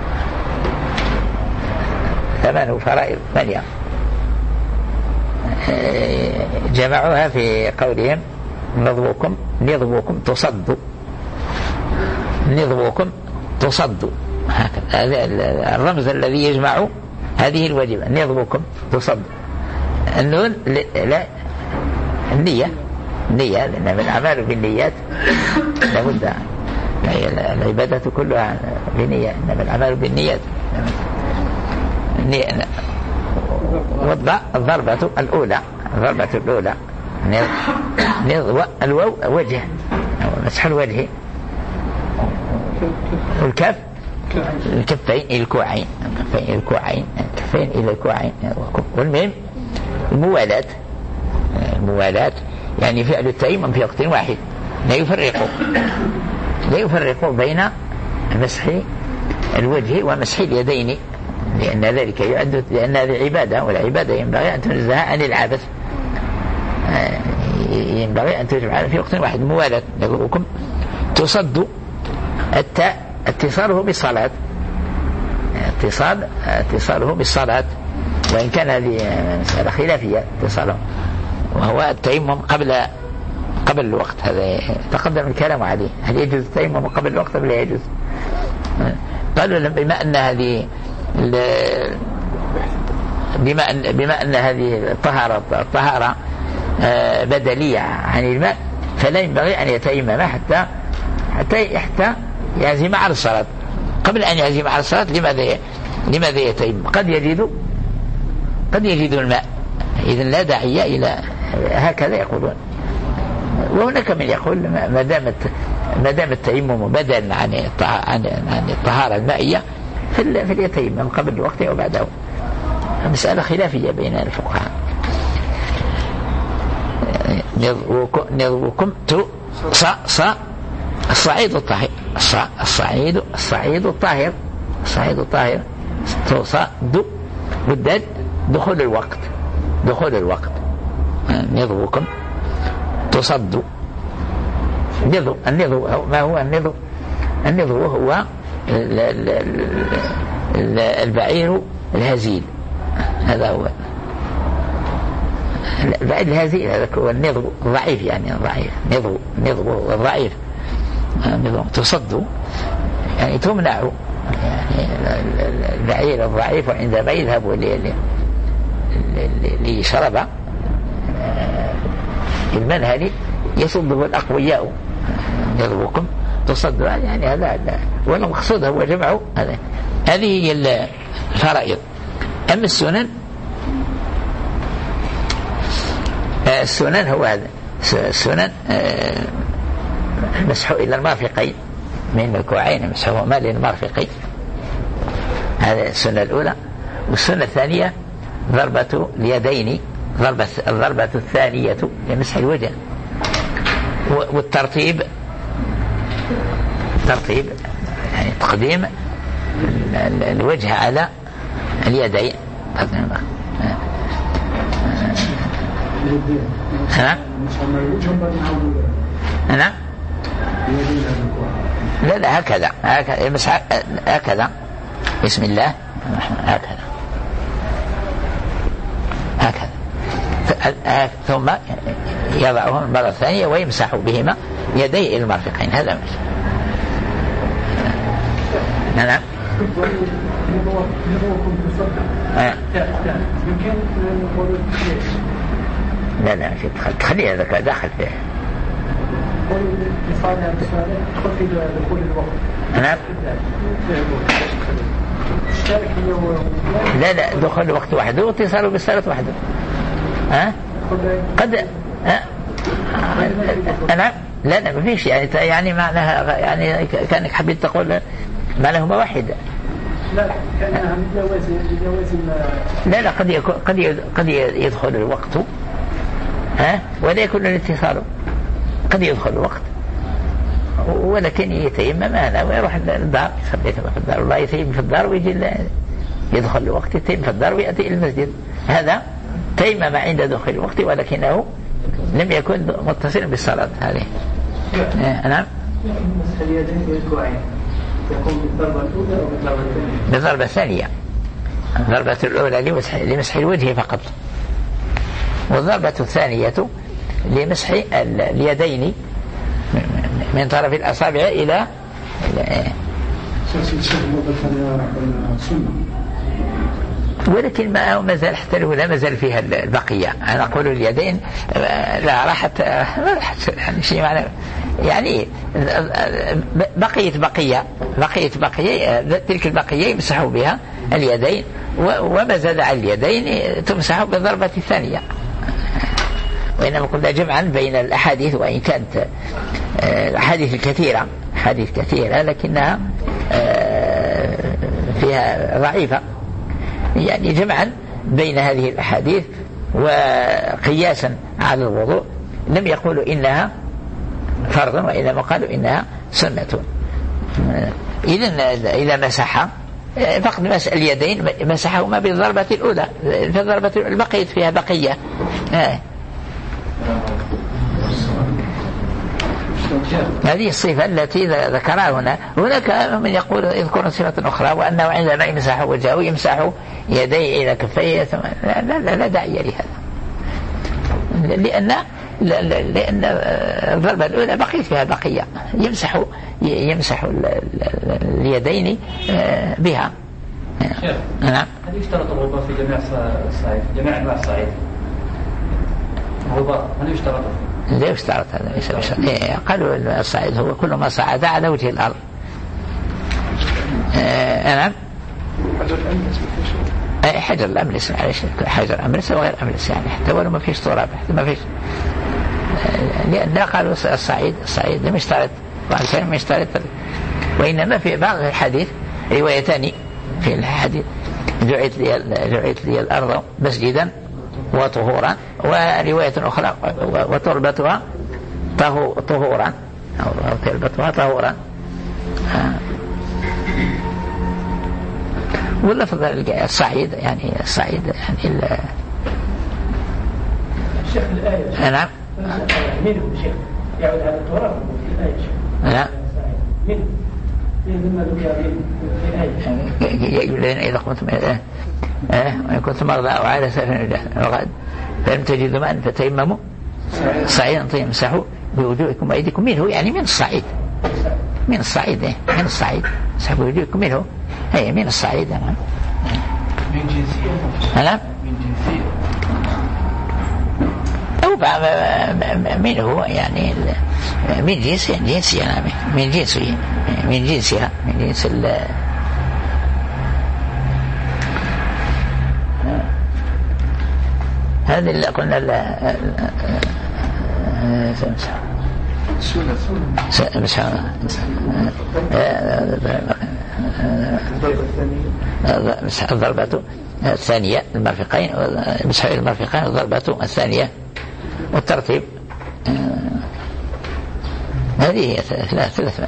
[SPEAKER 1] ثمان فرائض ثمانية، جمعوها في قولهم نضبكم نضبكم تصدوا نضبكم تصدوا، هذا الرمز الذي يجمع هذه الواجبة، نضبكم تصدوا. النون لا النية النية لأن الأعمال بالنيات لابد، العبادة كلها بنية، إنما الأعمال بالنيات. والضربة الأولى الضربة الأولى الواو وجه، مسح الوجه، والكف الكفين إلى الكوعين، الكفين إلى الكوعين، الكفين إلى الكوعين. والمهم الموالاة، الموالاة يعني فعل التيمم في وقت واحد، لا يفرق لا يفرق بين مسح الوجه ومسح اليدين، لأن ذلك يعد، لأن هذه عبادة، والعبادة ينبغي أن تنزه عن العبث، ينبغي أن تجمع في وقت واحد. موالاة نقولكم تصد، التاء اتصاله بالصلاة، اتصال اتصاله بالصلاة، وإن كان هذه مسألة خلافية اتصاله، وهو التيمم قبل قبل الوقت، هذا تقدم الكلام عليه، هل يجوز التيمم قبل الوقت أم لا يجوز؟ قالوا بما أن هذه بما أن بما أن هذه الطهارة الطهارة بدلية عن الماء، فلا ينبغي أن يتيمم حتى حتى حتى يعزم على الصلاة. قبل أن يعزم على الصلاة لماذا لماذا يتيمم؟ قد يجد قد يجد الماء، إذن لا داعي إلى هكذا يقولون، وهناك من يقول ما دام ما دام التيمم بدل عن عن الطهارة المائية فليتيمم قبل الوقت أو بعده. مسألة خلافية بين الفقهاء. نضوكم تو ص ص الصعيد الطاهر الصعيد الصعيد الطاهر الصعيد الطاهر تصد بالدال دخول الوقت دخول الوقت نضوكم تصد النضو النضو ما هو النضو؟ النضو هو البعير الهزيل، هذا هو البعير الهزيل، هذا هو النضو الضعيف يعني الضعيف نضو نضو الضعيف نضو تصد يعني تمنع يعني البعير الضعيف عندما يذهب ليشرب المنهل يصده الأقوياء نضوكم تصد يعني هذا والمقصود هو جمع هذا. هذه هي الفرائض. أما السنن السنن هو هذا السنن مسح إلى المرفقين من الكوعين مسحهما للمرفقين، هذا السنة الأولى. والسنة الثانية ضربة اليدين ضربة الضربة الثانية لمسح الوجه. والترتيب ترتيب يعني تقديم الوجه على اليدين. ها أنا لا لا هكذا هكذا مسح هكذا بسم الله هكذا هكذا ثم يضعهم المرة الثانية ويمسح بهما يديه المرفقين. هذا مش نعم لا لا تخلي هذا داخل فيه نعم لا لا دخل الوقت وحده واتصاله بالصلاة وحده. ها قد ها أنا لا لا ما فيش يعني يعني معناها يعني كأنك حبيت تقول معناهما واحدة. لا كأنها متجاوز لا لا قد يكون قد قد يدخل الوقت ها ولا يكون الاتصال، قد يدخل الوقت ولكن يتيمم هنا ويروح الدار يصلي في الدار والله يتيمم في الدار ويجي يدخل الوقت يتيمم في الدار ويأتي المسجد. هذا تيمم عند دخول الوقت ولكنه لم يكن متصلا بالصلاة. هذه نعم يكون بالضربة الأولى أو بالضربة الثانية؟ بالضربة الثانية. الضربة الأولى لمسح, لمسح الوجه فقط، والضربة الثانية لمسح اليدين من طرف الأصابع إلى ولكن ما مازال حتى الأولى مازال فيها البقية. أنا أقول اليدين لا راحت يعني شيء معنى يعني بقية بقية بقية بقية تلك البقية يمسحوا بها اليدين وما زاد على اليدين تمسحوا بالضربة الثانية. وإنما قلنا جمعا بين الأحاديث وإن كانت الأحاديث الكثيرة أحاديث كثيرة لكنها فيها ضعيفة، يعني جمعا بين هذه الأحاديث وقياسا على الوضوء لم يقولوا إنها فرض وإنما قالوا إنها سنة. إذن إذا مسح فقد مسح اليدين مسحهما بالضربة الأولى، فالضربة الأولى بقيت فيها بقية. آه. هذه الصفة التي ذكرها هنا. هناك من يقول يذكر صفة أخرى وأنه عندما يمسح وجهه يمسح يديه إلى كفيه ثم لا, لا, لا داعي لهذا، لأن لأن الضربة الأولى بقيت فيها بقية يمسح يمسح اليدين بها. نعم.
[SPEAKER 2] هل يشترط الغبار في جميع الصعيد جميع أنواع الصعيد؟ الغبار هل يشترط؟
[SPEAKER 1] لا يشترط هذا. إيه قالوا الصعيد هو كل ما صعد على وجه الأرض. آه نعم. أي حجر الأملس معلش حجر الأملس وغير أملس يعني حتى ولو ما فيش تراب حتى ما فيش لا قالوا الصعيد الصعيد لم يشترط بعض الكلام يشترط، وإنما في بعض الحديث روايتان في الحديث جعلت لي جعلت لي الأرض مسجدا وطهورا، ورواية أخرى وتربتها طهورا أو تربتها طهورا. واللفظ الصعيد يعني الصعيد يعني
[SPEAKER 2] الشيخ الآية.
[SPEAKER 1] نعم.
[SPEAKER 2] منه الشيخ يعود على التوراة في الآية.
[SPEAKER 1] نعم.
[SPEAKER 2] منه لما ذكر في الآية.
[SPEAKER 1] إذا قمتم وإن كنتم مرضى أو على سفر وغد فلم تجدوا ماء فتيمموا صعيدا طيبا امسحوا بوجوهكم وأيديكم منه، يعني من الصعيد، من الصعيد من الصعيد امسحوا بوجوهكم منه، هي من الصعيد. نعم.
[SPEAKER 2] من جنسية.
[SPEAKER 1] نعم.
[SPEAKER 2] من جنسية.
[SPEAKER 1] أو منه يعني من جنس جنسية. نعم. من جنسه من جنسها من جنس ال هذا اللي قلنا الضربة الثانية المرفقين مسح المرفقين الضربة الثانية والترتيب. هذه هي ثلاث ثلاث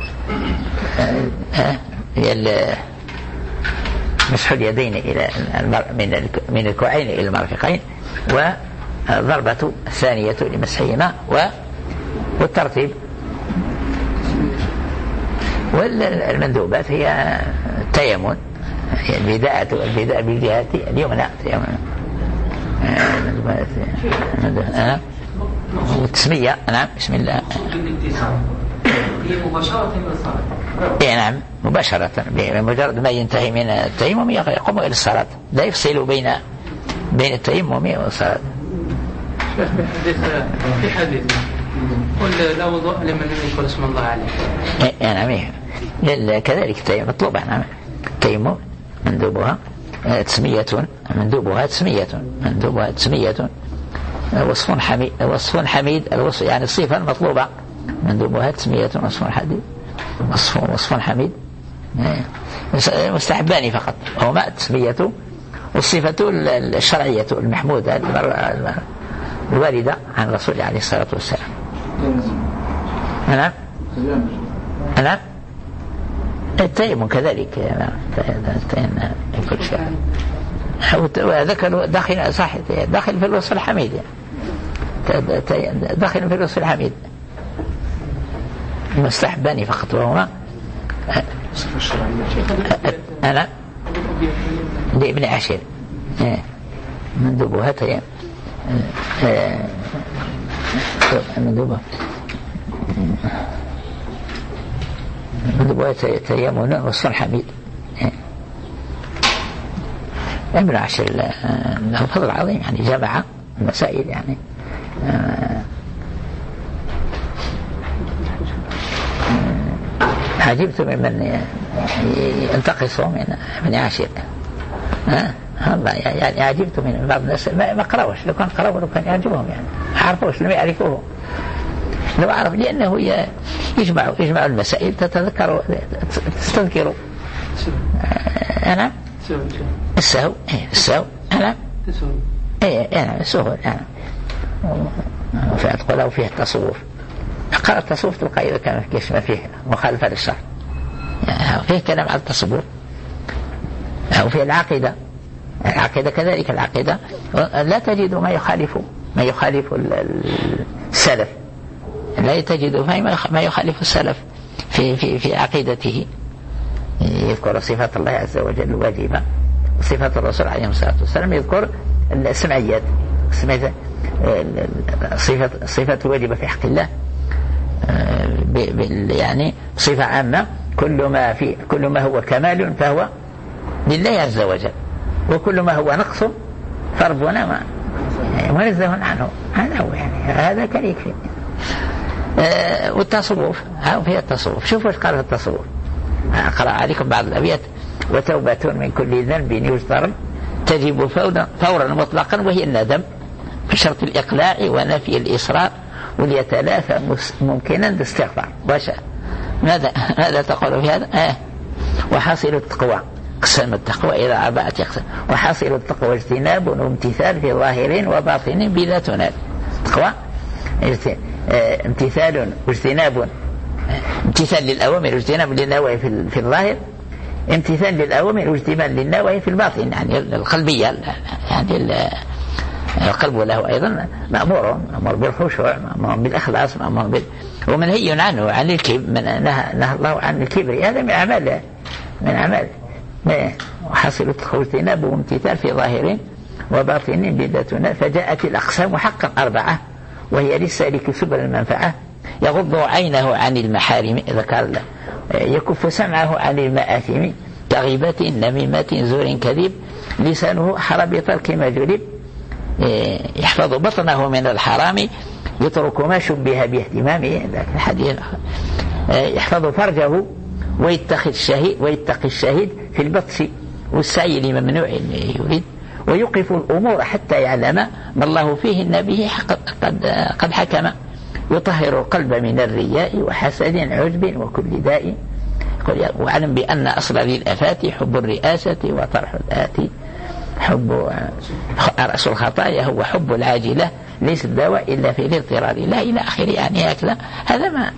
[SPEAKER 1] هي مسح اليدين إلى من من الكوعين إلى المرفقين، والضربة الثانية لمسحهما، والترتيب. والمندوبات هي التيمم، هي البداءة البداء بالجهة اليمنى والتسمية. نعم. بسم الله.
[SPEAKER 2] هي مباشرة من الصلاة.
[SPEAKER 1] إيه نعم مباشرة، بمجرد ما ينتهي من التيمم يقوم إلى الصلاة، لا يفصل بين بين التيمم والصلاة.
[SPEAKER 2] في حديث في حديث قل لا وضوء لمن لم يذكر اسم الله عليه.
[SPEAKER 1] إيه نعم. كذلك التيمم مطلوب. نعم. التيمم مندوبها تسمية مندوبها تسمية مندوبها تسمية وصف حميد وصف حميد الوصف يعني الصفة المطلوبة مندوبها تسمية وصف حميد وصف وصف حميد مستحبان فقط هما التسمية والصفة الشرعية المحمودة الواردة عن الرسول عليه الصلاة والسلام. نعم. نعم. التيمم كذلك. نعم. كل شيء وذكر داخل صح داخل في الوصف الحميد، داخل في الوصف الحميد مستحبان فقط وهما أنا لابن عشير مندوبها تيمم مندوبها مندوبها تيمم وصف الحميد. ابن عشر له فضل عظيم يعني جمع المسائل يعني عجبت ممن ينتقص من ابن عشر. ها الله يعني عجبت من بعض الناس ما قرأوش، لو كان قرأوا لو كان يعجبهم يعني عرفوش لم يعرفوه لو عرف، لأنه يجمع يجمع المسائل تتذكر تستذكر. أنا السهو السهو أنا إيه أنا السهو أنا وفي أتقوله وفيه التصوف. قرأ التصوف تلقى إذا كان ما فيه مخالفة للشرع يعني فيه كلام على التصوف أو فيه العقيدة. العقيدة كذلك العقيدة لا تجد ما يخالف ما يخالف السلف، لا تجد ما يخالف السلف في في في عقيدته. يذكر صفات الله عز وجل الواجبة وصفات الرسول عليه الصلاة والسلام، يذكر السمعيات صفة صفة واجبة في حق الله يعني صفة عامة، كل ما في كل ما هو كمال فهو لله عز وجل، وكل ما هو نقص فربنا ما منزه عنه. هذا هو يعني هذا كان يكفي. والتصوف ها في التصوف شوفوا ايش قال في التصوف. أقرأ عليكم بعض الأبيات: وتوبة من كل ذنب يجترم تجب فورا مطلقا وهي الندم بشرط الإقلاع ونفي الإصرار وليتلافى ممكنا باستغفار. ماذا ماذا تقول في هذا؟ آه. وحاصل التقوى قسم التقوى إلى أربعة أقسام. وحاصل التقوى اجتناب وامتثال في ظاهر وباطن بلا تنال. تقوى امتثال واجتناب، امتثال للأوامر واجتناب للنواهي في الظاهر، امتثال للأوامر واجتناب للنواهي في الباطن، يعني القلبية، يعني القلب له أيضا مأمور مأمور بالخشوع، مأمور بالإخلاص، مأمور بال... ومنهي عنه عن الكبر، من نهى, نهى الله عن الكبر، هذا من أعمال من أعمال وحصل التقوى اجتناب وامتثال في ظاهر وباطن بلا تنال. فجاءت الأقسام حقا أربعة، وهي للسالك سبل المنفعة: يغض عينه عن المحارم، ذكر الله، يكف سمعه عن المآثم كغيبة نميمة زور كذب، لسانه حر بترك ما جلب، يحفظ بطنه من الحرام يترك ما شبه باهتمامه، الحديث، يحفظ فرجه ويتخذ الشهيد ويتقي الشهيد في البطش والسعي لممنوع يريد، ويوقف الأمور حتى يعلم ما الله فيهن به قد, قد حكم، يطهر القلب من الرياء وحسد عجب وكل داء، واعلم بأن أصل ذي الآفات حب الرئاسة وطرح الآتي، حب رأس الخطايا هو حب العاجلة، ليس الدواء إلا في الاضطرار، لا إلى آخره. يعني هكذا هذا ما.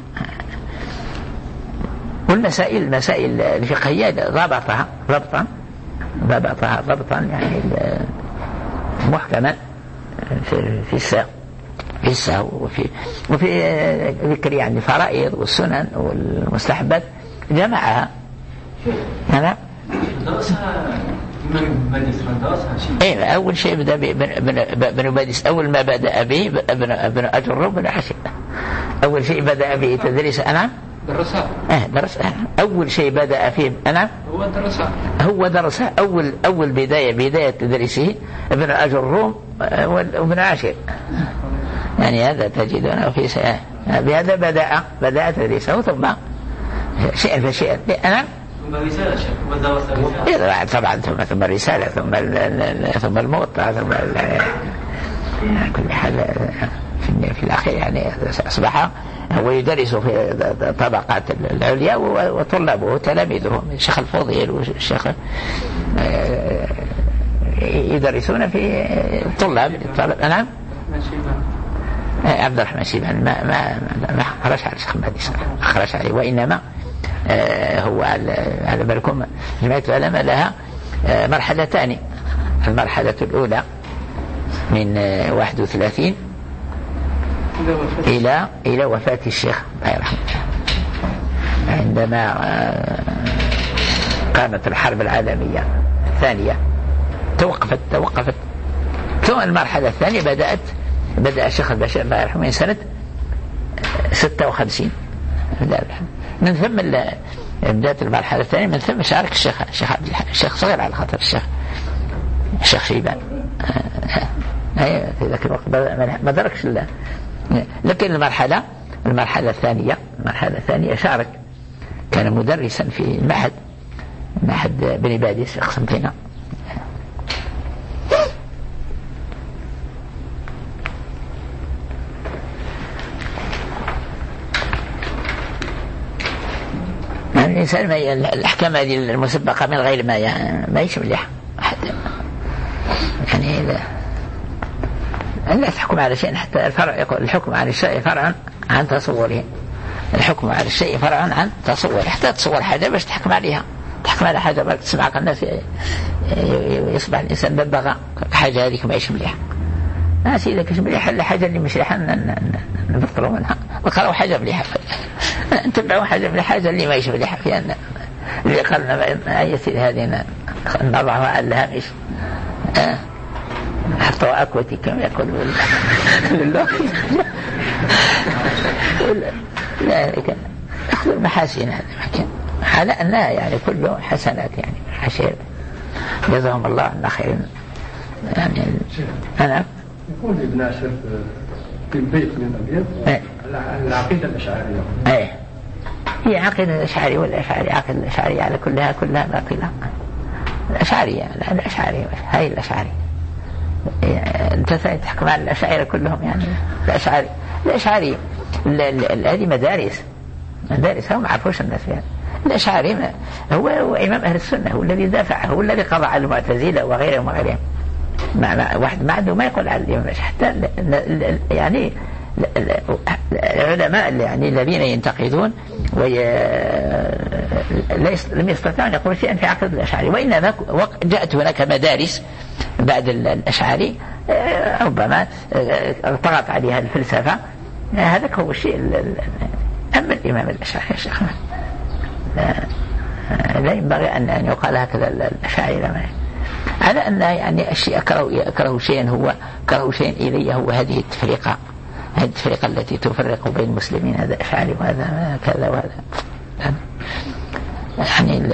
[SPEAKER 1] والمسائل المسائل الفقهية ضبطها ضبطا ضبطها ضبطا يعني محكما في في الساق في الساق وفي وفي ذكر يعني الفرائض والسنن والمستحبات جمعها. أنا
[SPEAKER 2] درسها من بادس درسها شيء.
[SPEAKER 1] إيه أول شيء بدأ بن بادس، أول ما بدأ به ابن ابن أجر بن عشر، أول شيء بدأ به تدريس. أنا
[SPEAKER 2] درسها
[SPEAKER 1] اه درسها أول شيء بدأ فيه. أنا
[SPEAKER 2] هو درسها هو
[SPEAKER 1] درسها أول أول بداية بداية تدريسه ابن أجر وابن عاشر، يعني هذا تجدونه في سنة بهذا بدأ بدأ تدريسه، ثم شيئا فشيئا. أنا
[SPEAKER 2] ثم رسالة ودرس
[SPEAKER 1] طبعا ثم ثم الرسالة ثم ثم الموطأ ثم كل حال في الأخير يعني أصبح هو يدرس في الطبقات العليا وطلابه تلاميذه الشيخ الفضيل والشيخ يدرسون في الطلاب. نعم عبد الرحمن شيبان ما ما ما خرج على الشيخ مهدي خرج عليه، وإنما هو على بالكم جمعية العلماء لها مرحلتان. المرحلة الأولى من واحد وثلاثين إلى إلى وفاة الشيخ الله يرحمه، عندما قامت الحرب العالمية الثانية توقفت توقفت ثم المرحلة الثانية بدأت بدأ الشيخ البشير الله يرحمه من سنة ستة وخمسين. من ثم بدأت المرحلة الثانية، من ثم شارك الشيخ الشيخ الشيخ صغير على خاطر الشيخ الشيخ شيبان في ذاك الوقت ما دركش الله. لكن المرحلة المرحلة الثانية المرحلة الثانية شارك، كان مدرسا في المعهد معهد بني باديس قسنطينة. الإنسان ما الأحكام هذه المسبقة من غير ما ما يشملها أحد، يعني لا, لا تحكم على شيء حتى الفرع يقول الحكم على الشيء فرعا عن تصوره، الحكم على الشيء فرعا عن تصوره، حتى تصور حاجة باش تحكم عليها، تحكم على حاجة بل تسمع الناس يصبح الإنسان ببغى حاجة هذيك ما يشملها. ناس إذا كش مليحة الحاجة اللي مش ريحة نبطلوا منها وقالوا حاجة مليحة نتبعوا حاجة مليحة اللي ما يشملها فيها، اللي قالنا أي سيد هذه نضعها على الهامش حطوا أكوتي كما يقول لله لا أخذ المحاسن هذا على أنها يعني كله حسنات يعني حشير جزاهم الله عنا خير. يعني أنا
[SPEAKER 3] يقول ابن عاشر في بيت من الأبيات العقيدة الأشعرية.
[SPEAKER 1] ايه هي عقيدة الأشعري والأشعري عقيدة الأشعري على كلها كلها باطلة. الأشعرية الأشعري هاي الأشعري انت تحكم على الأشاعرة كلهم، يعني الأشعري الأشعري هذه مدارس مدارس هم عرفوش الناس فيها. الأشعري هو, هو إمام أهل السنة، هو الذي دافع، هو الذي قضى على المعتزلة وغيرهم وغيرهم. مع واحد ما عنده ما يقول على الإمام حتى يعني العلماء يعني الذين ينتقدون لم يستطيعوا أن يقولوا شيئا في عقيدة الأشعري، وإنما جاءت هناك مدارس بعد الأشعري ربما طغت عليها الفلسفة. هذا هو الشيء. أما الإمام الأشعري يا شيخ لا, لا ينبغي أن يقال هكذا الأشاعرة ما على أن يعني الشيء أكره, أكره شيئا هو أكره شيئا إلي هو هذه التفرقة، هذه التفرقة التي تفرق بين المسلمين، هذا أشعري وهذا كذا وهذا يعني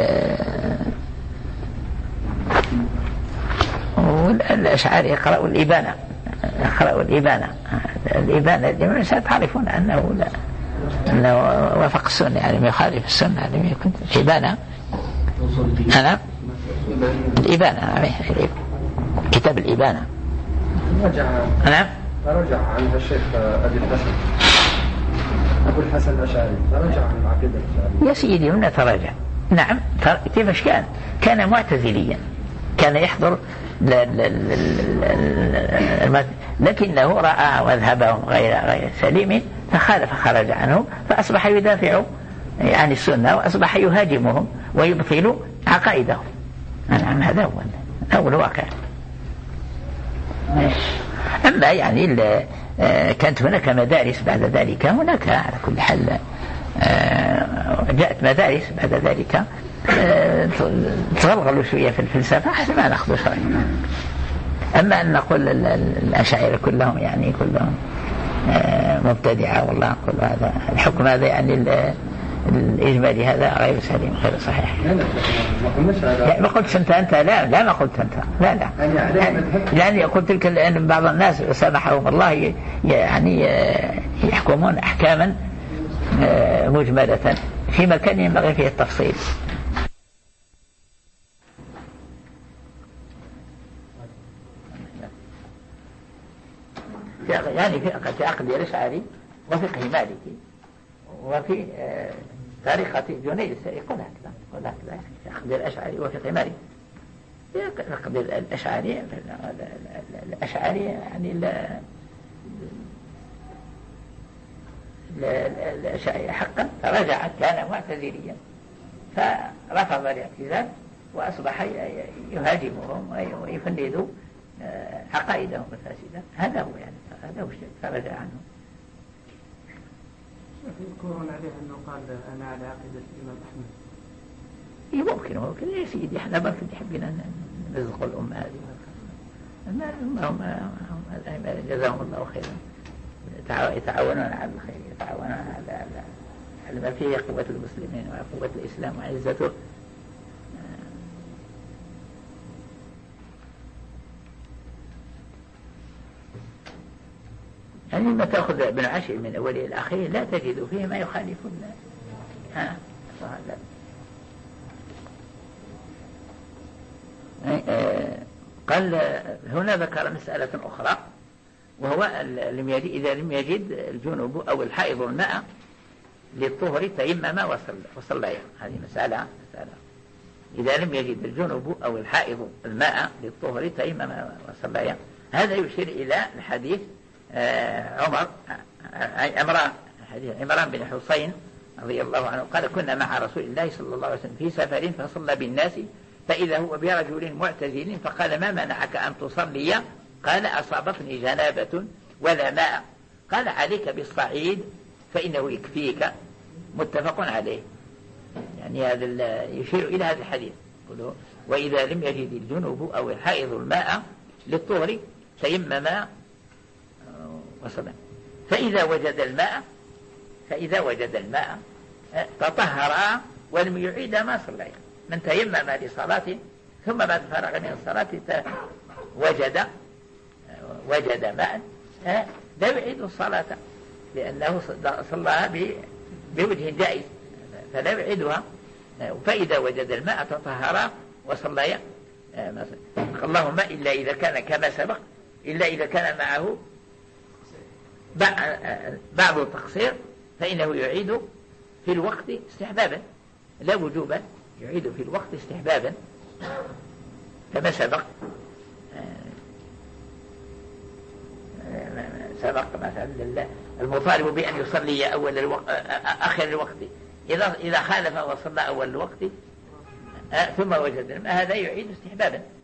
[SPEAKER 1] الأشعري يقرأوا الإبانة، يقرأوا الإبانة الإبانة الإمام تعرفون أنه لا أنه وافق السنة يعني ما يخالف السنة يعني يكون الإبانة. أنا الإبانة كتاب الإبانة
[SPEAKER 4] نعم رجع عن الشيخ أبي الحسن أبو الحسن الأشعري، رجع عن العقيدة الأشعرية
[SPEAKER 1] يا سيدي من تراجع. نعم كيفاش كان؟ كان معتزليا، كان يحضر ل... ل... ل... لكنه رأى مذهبهم غير غير سليم فخالف خرج عنهم، فأصبح يدافع عن السنة وأصبح يهاجمهم ويبطل عقائدهم. نعم هذا هو هو الواقع. أما يعني كانت هناك مدارس بعد ذلك، هناك على كل حال جاءت مدارس بعد ذلك تغلغلوا شوية في الفلسفة حسب ما نأخذ شرعا. أما أن نقول الأشاعرة كلهم يعني كلهم مبتدعة والله نقول هذا الحكم هذا يعني الإجمالي هذا غير سليم غير صحيح. يعني ما قلت أنت أنت لا لا ما قلت أنت لا لا يعني قلت لك لأن بعض الناس سامحهم الله يعني يحكمون أحكاما مجملة في مكان ينبغي فيه التفصيل. يعني في عقد الأشعري وفقه مالكي وفي طريقة جنيد يقول هكذا يقول هكذا في عقد الأشعري وفقه مالكي. في عقد الأشعري الأشعري يعني لا الأشعري حقا رجع كان معتزليا فرفض الاعتزال وأصبح يهاجمهم ويفند عقائدهم الفاسدة. هذا هو يعني هذا هو الشيء فرجع عنه.
[SPEAKER 2] يذكرون عليه أنه قال أنا على عقيدة الإمام أحمد.
[SPEAKER 1] إيه ممكن ممكن يا سيدي إحنا ما كنت حبينا نزق الأمة هذه ما هم هم جزاهم الله خيرا يتعاونون على الخير، يتعاونون على على ما فيه قوة المسلمين وقوة الإسلام وعزته. يعني ما تأخذ ابن عشر من أوله إلى آخره لا تجد فيه ما يخالف ها قال هنا ذكر مسألة أخرى وهو إذا لم يجد الجنوب أو الحائض الماء للطهر تيمم وصلى. هذه مسألة مسألة إذا لم يجد الجنوب أو الحائض الماء للطهر تيمم وصلى. هذا يشير إلى الحديث عمر عمران حديث عمران بن حسين رضي الله عنه قال كنا مع رسول الله صلى الله عليه وسلم في سفر فصلى بالناس فإذا هو برجل معتزل فقال ما منعك أن تصلي؟ قال أصابتني جنابة ولا ماء. قال عليك بالصعيد فإنه يكفيك. متفق عليه. يعني هذا يشير إلى هذا الحديث وإذا لم يجد الجنوب أو الحائض الماء للطهر تيمم وصلى. فإذا وجد الماء فإذا وجد الماء تطهر ولم يعيد ما صلى. من تيمم لصلاة ثم بعد فرغ من الصلاة وجد وجد ماء لا يعيد الصلاة لأنه صلىها بوجه جائز فلا يعيدها. فإذا وجد الماء تطهر وصلى. اللهم إلا إذا كان كما سبق إلا إذا كان معه بعض التقصير فإنه يعيد في الوقت استحبابا لا وجوبا، يعيد في الوقت استحبابا كما سبق سبق مثلا المطالب بأن يصلي أول الوقت آخر الوقت إذا إذا خالف وصلى أول الوقت ثم وجد هذا يعيد استحبابا